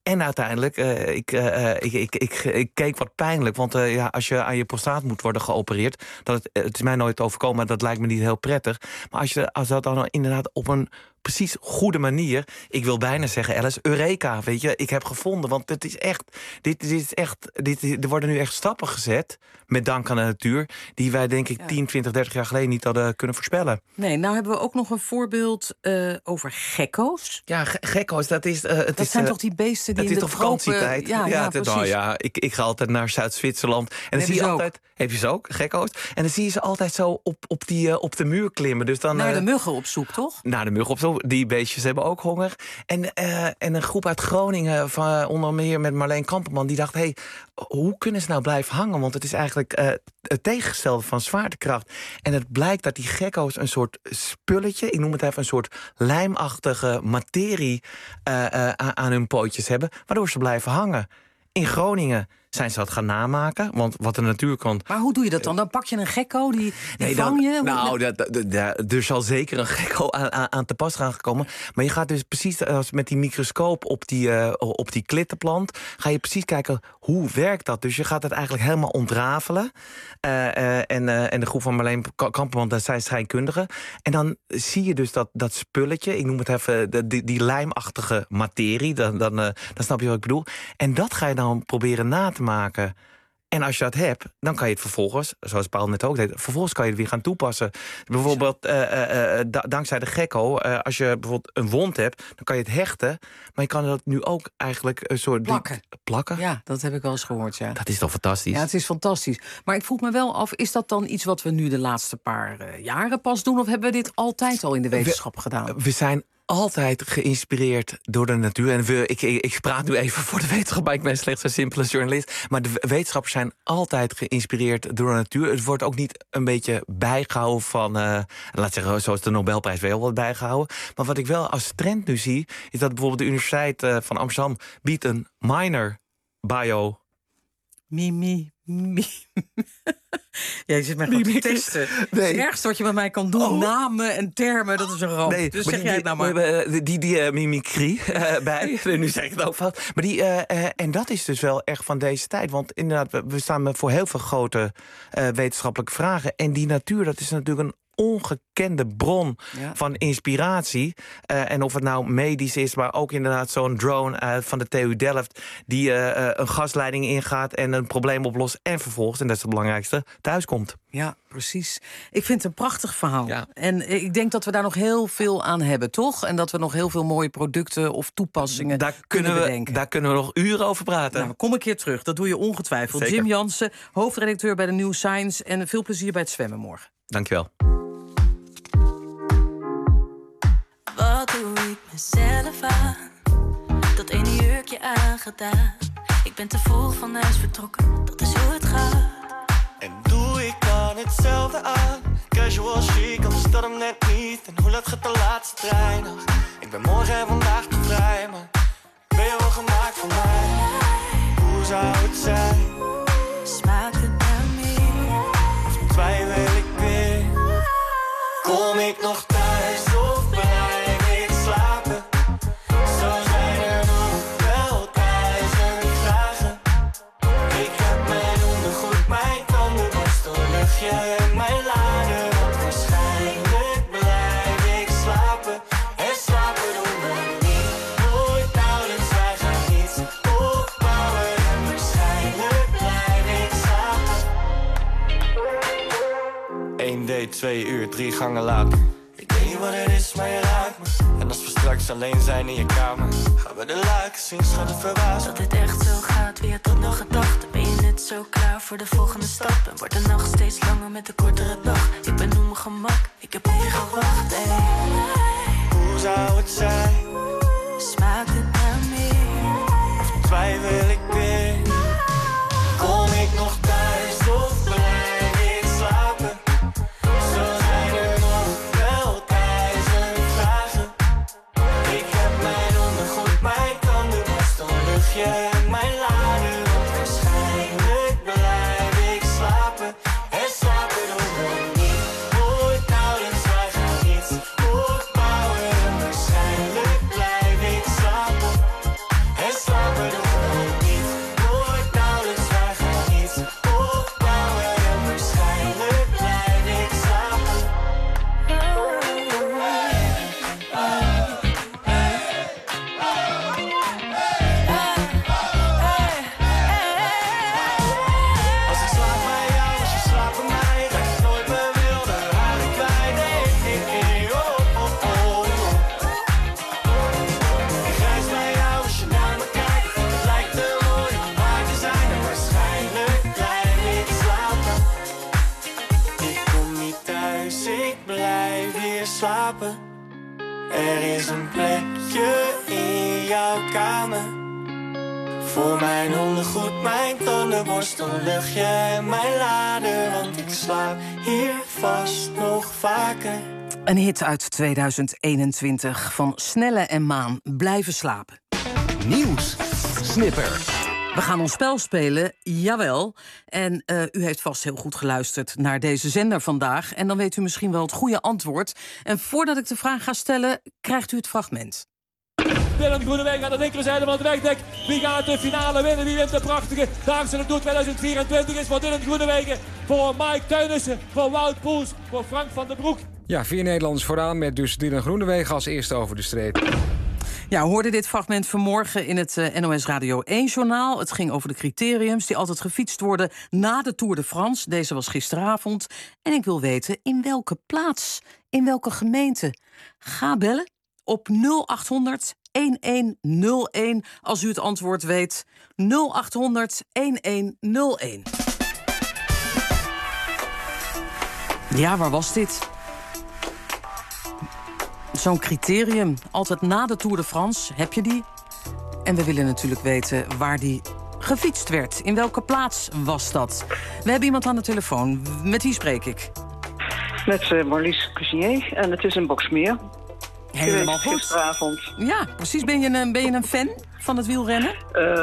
En uiteindelijk, ik keek wat pijnlijk. Want als je aan je prostaat moet worden geopereerd... het is mij nooit overkomen, maar dat lijkt me niet heel prettig. Maar als dat dan inderdaad op een precies goede manier... ik wil bijna zeggen, Alice, Eureka, weet je. Ik heb gevonden, want het is echt... er worden nu echt stappen gezet... met dank aan de natuur... die wij, denk ik, 10, 20, 30 jaar geleden niet hadden kunnen voorspellen. Nee, nou hebben we ook nog een voorbeeld over gekko's. Ja, gekko's, dat is... dat zijn toch die beesten die in de tropen... vakantietijd. Precies. Ik ga altijd naar Zuid-Zwitserland. En dan zie je altijd... Heb je ze ook, gekko's? En dan zie je ze altijd zo op de muur klimmen. Dus dan, naar de muggen op zoek, toch? Naar de muggen op zoek. Die beestjes hebben ook honger. En een groep uit Groningen, onder meer met Marleen Kamperman... die dacht, hoe kunnen ze nou blijven hangen? Want het is eigenlijk het tegengestelde van zwaartekracht. En het blijkt dat die gekko's een soort spulletje... ik noem het even een soort lijmachtige materie... aan hun pootjes hebben, waardoor ze blijven hangen. In Groningen zijn ze dat gaan namaken, want wat de natuurkant... Maar hoe doe je dat dan? Dan pak je een gekko, die vang je? Er zal zeker een gekko aan te pas gaan komen. Maar je gaat dus precies als met die microscoop op die klittenplant... ga je precies kijken, hoe werkt dat? Dus je gaat het eigenlijk helemaal ontrafelen. En de groep van Marleen Kamperman, dat zijn scheikundigen. En dan zie je dus dat spulletje, ik noem het even die lijmachtige materie. Dan snap je wat ik bedoel. En dat ga je dan proberen na te maken. En als je dat hebt, dan kan je het vervolgens, zoals Paul net ook deed... vervolgens kan je het weer gaan toepassen. Bijvoorbeeld, dankzij de gekko, als je bijvoorbeeld een wond hebt... dan kan je het hechten, maar je kan dat nu ook eigenlijk een soort... Plakken? Ja, dat heb ik wel eens gehoord, ja. Dat is toch fantastisch? Ja, het is fantastisch. Maar ik vroeg me wel af, is dat dan iets wat we nu de laatste paar jaren pas doen... of hebben we dit altijd al in de wetenschap gedaan? We zijn altijd geïnspireerd door de natuur. En ik praat nu even voor de wetenschap, maar ik ben slechts een simpele journalist. Maar de wetenschappers zijn altijd geïnspireerd door de natuur. Het wordt ook niet een beetje bijgehouden van... laat zeggen, zoals de Nobelprijs wel wordt bijgehouden. Maar wat ik wel als trend nu zie... is dat bijvoorbeeld de Universiteit van Amsterdam... biedt een minor bio... Jij zit mij gewoon te testen. Nee. Het ergste wat je met mij kan doen, namen en termen, dat is een ramp. Nee, dus zeg jij het nou maar. We hebben die mimicry bij. Nu zeg ik het ook fout. Maar en dat is dus wel echt van deze tijd. Want inderdaad, we staan voor heel veel grote wetenschappelijke vragen. En die natuur, dat is natuurlijk een ongekende bron van inspiratie. En of het nou medisch is, maar ook inderdaad zo'n drone van de TU Delft... die een gasleiding ingaat en een probleem oplost... en vervolgens, en dat is het belangrijkste, thuiskomt. Ja, precies. Ik vind het een prachtig verhaal. Ja. En ik denk dat we daar nog heel veel aan hebben, toch? En dat we nog heel veel mooie producten of toepassingen kunnen bedenken. Daar kunnen we nog uren over praten. Nou, kom een keer terug, dat doe je ongetwijfeld. Zeker. Jim Jansen, hoofdredacteur bij de New Science... en veel plezier bij het zwemmen morgen. Dankjewel. Wat doe ik mezelf aan? Dat ene jurkje aangedaan. Ik ben te vroeg van huis vertrokken, dat is hoe het gaat. En doe ik dan hetzelfde aan? Casual chic, anders dat hem net niet. En hoe laat gaat de laatste trein nog? Ik ben morgen en vandaag te vrij, maar ben je wel gemaakt voor mij? Hoe zou het zijn? Smaakt het naar meer? Of twijfel ik weer? Kom ik nog thuis of blijf ik slapen? Zo zijn er nog wel 1000 vragen. Ik heb mijn ondergoed, mijn tandenborstel, luchtje en mijn lader. Want waarschijnlijk blijf ik slapen. En slapen doen we niet. Nooit nauwelijks, wij gaan niets opbouwen. En waarschijnlijk blijf ik slapen. 1 date, 2 uur, 3 gangen later. Ik weet niet wat het is, maar je raakt me. En als we straks alleen zijn in je kamer, gaan we de luiken zien, schat het verbaasd. Dat dit echt zo gaat, wie had dat nog gedacht? Ben je net zo klaar voor de volgende stap? En wordt de nacht steeds langer met de kortere dag? Ik ben op mijn gemak, ik heb op je gewacht, hey. Hoe zou het zijn? Smaakt het naar meer? Of twijfel ik weer? Kom ik nog thuis of blijf ik slapen? Zo zijn er nog wel 1000 vragen. Ik heb mijn ondergoed, mijn tandenborstel, luchtje en mijn lader. Want waarschijnlijk blijf ik slapen. En slapen doen we niet. Nooit nauwelijks, wij gaan niets opbouwen. En waarschijnlijk blijf ik slapen. En slapen slapen. Er is een plekje in jouw kamer. Voor mijn ondergoed, mijn tandenborstel, luchtje en mijn lader. Want ik slaap hier vast nog vaker. Een hit uit 2021 van Snelle en Maan, Blijven slapen. Nieuws. Snipper. We gaan ons spel spelen, jawel. En u heeft vast heel goed geluisterd naar deze zender vandaag. En dan weet u misschien wel het goede antwoord. En voordat ik de vraag ga stellen, krijgt u het fragment. Dylan Groenewegen aan de linkerzijde van het wegdek. Wie gaat de finale winnen? Wie wint de prachtige Daagse Tour 2024? Is voor Dylan Groenewegen, voor Mike Teunissen, voor Wout Poels, voor Frank van den Broek. Ja, 4 Nederlanders vooraan met dus Dylan Groenewegen als eerste over de streep. Ja, we hoorden dit fragment vanmorgen in het NOS Radio 1-journaal. Het ging over de criteriums die altijd gefietst worden na de Tour de France. Deze was gisteravond. En ik wil weten in welke plaats, in welke gemeente. Ga bellen op 0800 1101 als u het antwoord weet. 0800 1101. Ja, waar was dit? Zo'n criterium, altijd na de Tour de France, heb je die? En we willen natuurlijk weten waar die gefietst werd. In welke plaats was dat? We hebben iemand aan de telefoon. Met wie spreek ik? Met Marlies Cusier en het is een Boxmeer. Helemaal goed. Gisteravond. Ja, precies. Ben je een fan van het wielrennen?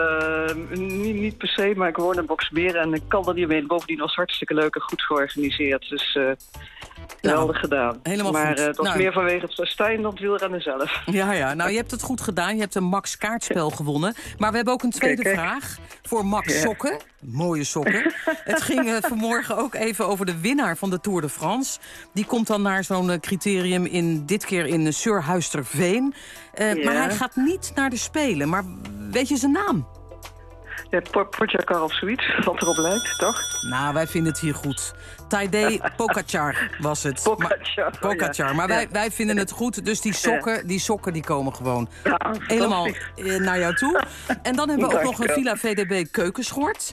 Niet per se, maar ik woon in Boxmeer en ik kan er niet mee. Bovendien was hartstikke leuk en goed georganiseerd. Dus geweldig gedaan. Helemaal maar goed. het was meer vanwege het festijn dan het wielrennen zelf. Ja, nou je hebt het goed gedaan. Je hebt een Max kaartspel gewonnen. Maar we hebben ook een tweede vraag voor Max Sokken. Mooie sokken. Het ging vanmorgen ook even over de winnaar van de Tour de France. Die komt dan naar zo'n criterium dit keer in Surhuisterveen. Maar hij gaat niet naar de Spelen. Maar weet je zijn naam? Ja, Pogacar of zoiets, wat erop lijkt, toch? Nou, wij vinden het hier goed. Tadej Pogacar was het. Pogacar. Maar wij vinden het goed, dus die sokken die komen gewoon helemaal naar jou toe. En dan hebben we ook nog een Villa VDB keukenschort.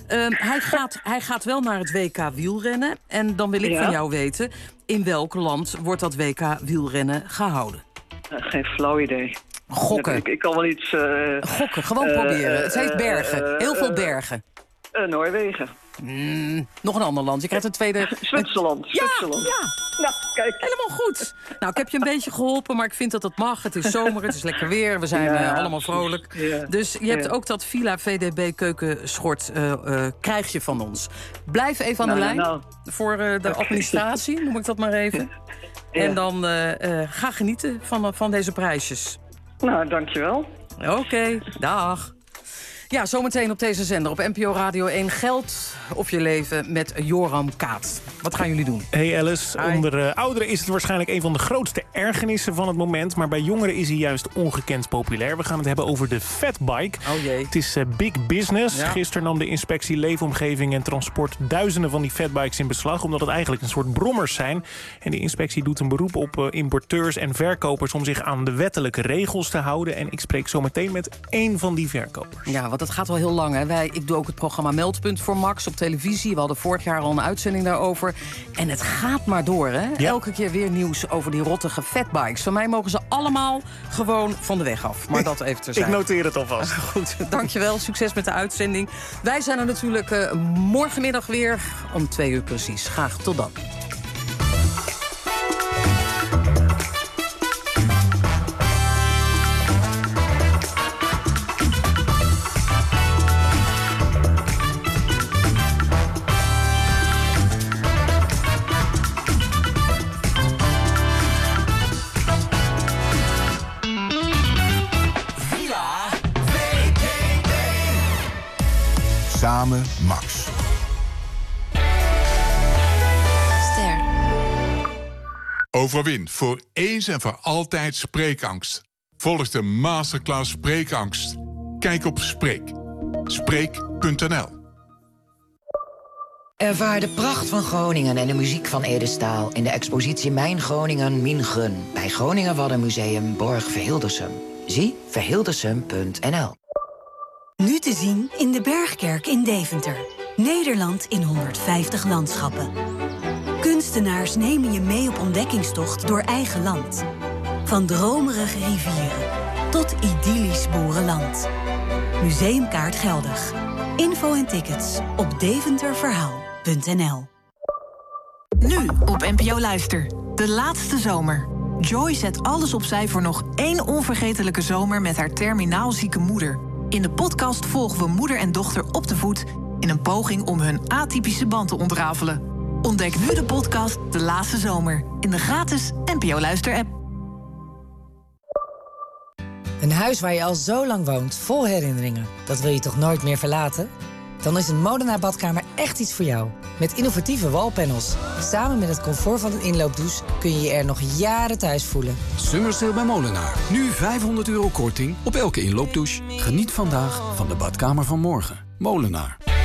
Hij gaat wel naar het WK wielrennen. En dan wil ik van jou weten, in welk land wordt dat WK wielrennen gehouden? Geen flauw idee. Gokken. Ik kan wel iets... Gokken, gewoon proberen. Het heeft bergen. Heel veel bergen. Noorwegen. Nog een ander land. Je krijgt een tweede... Zwitserland. Ja. Nou, kijk. Helemaal goed. Nou, ik heb je een beetje geholpen, maar ik vind dat het mag. Het is zomer, het is lekker weer. We zijn allemaal vrolijk. Ja. Dus je hebt ook dat Villa VDB keukenschort krijg je van ons. Blijf even aan de lijn voor de administratie, noem ik dat maar even. Ja. En dan ga genieten van deze prijsjes. Nou, dankjewel. Oké, dag. Ja, zometeen op deze zender op NPO Radio 1 Geld of je leven met Joram Kaat. Wat gaan jullie doen? Hey Alice, onder ouderen is het waarschijnlijk een van de grootste ergernissen van het moment. Maar bij jongeren is hij juist ongekend populair. We gaan het hebben over de fatbike. Oh jee. Het is big business. Ja. Gisteren nam de inspectie Leefomgeving en Transport duizenden van die fatbikes in beslag. Omdat het eigenlijk een soort brommers zijn. En de inspectie doet een beroep op importeurs en verkopers om zich aan de wettelijke regels te houden. En ik spreek zo meteen met één van die verkopers. Ja, want het gaat wel heel lang. Hè? Ik doe ook het programma Meldpunt voor Max op televisie. We hadden vorig jaar al een uitzending daarover. En het gaat maar door, hè? Ja. Elke keer weer nieuws over die rottige fatbikes. Van mij mogen ze allemaal gewoon van de weg af. Maar dat even terzijde. Ik noteer het alvast. Goed, dankjewel. Succes met de uitzending. Wij zijn er natuurlijk morgenmiddag weer om 2 uur precies. Graag tot dan. Samen Max. Ster. Overwin voor eens en voor altijd spreekangst. Volg de masterclass Spreekangst. Kijk op Spreek. Spreek.nl. Ervaar de pracht van Groningen en de muziek van Ede Staal in de expositie Mijn Groningen, Min Gun bij Groningen Waddenmuseum Borg Verhildersum. Zie verhildersum.nl. Nu te zien in de Bergkerk in Deventer. Nederland in 150 landschappen. Kunstenaars nemen je mee op ontdekkingstocht door eigen land. Van dromerige rivieren tot idyllisch boerenland. Museumkaart geldig. Info en tickets op deventerverhaal.nl. Nu op NPO Luister. De laatste zomer. Joy zet alles opzij voor nog 1 onvergetelijke zomer met haar terminaal zieke moeder. In de podcast volgen we moeder en dochter op de voet in een poging om hun atypische band te ontrafelen. Ontdek nu de podcast De Laatste Zomer in de gratis NPO Luister-app. Een huis waar je al zo lang woont, vol herinneringen. Dat wil je toch nooit meer verlaten? Dan is een Molenaar badkamer echt iets voor jou. Met innovatieve wallpanels. Samen met het comfort van een inloopdouche kun je je er nog jaren thuis voelen. Summer Sale bij Molenaar. Nu €500 korting op elke inloopdouche. Geniet vandaag van de badkamer van morgen. Molenaar.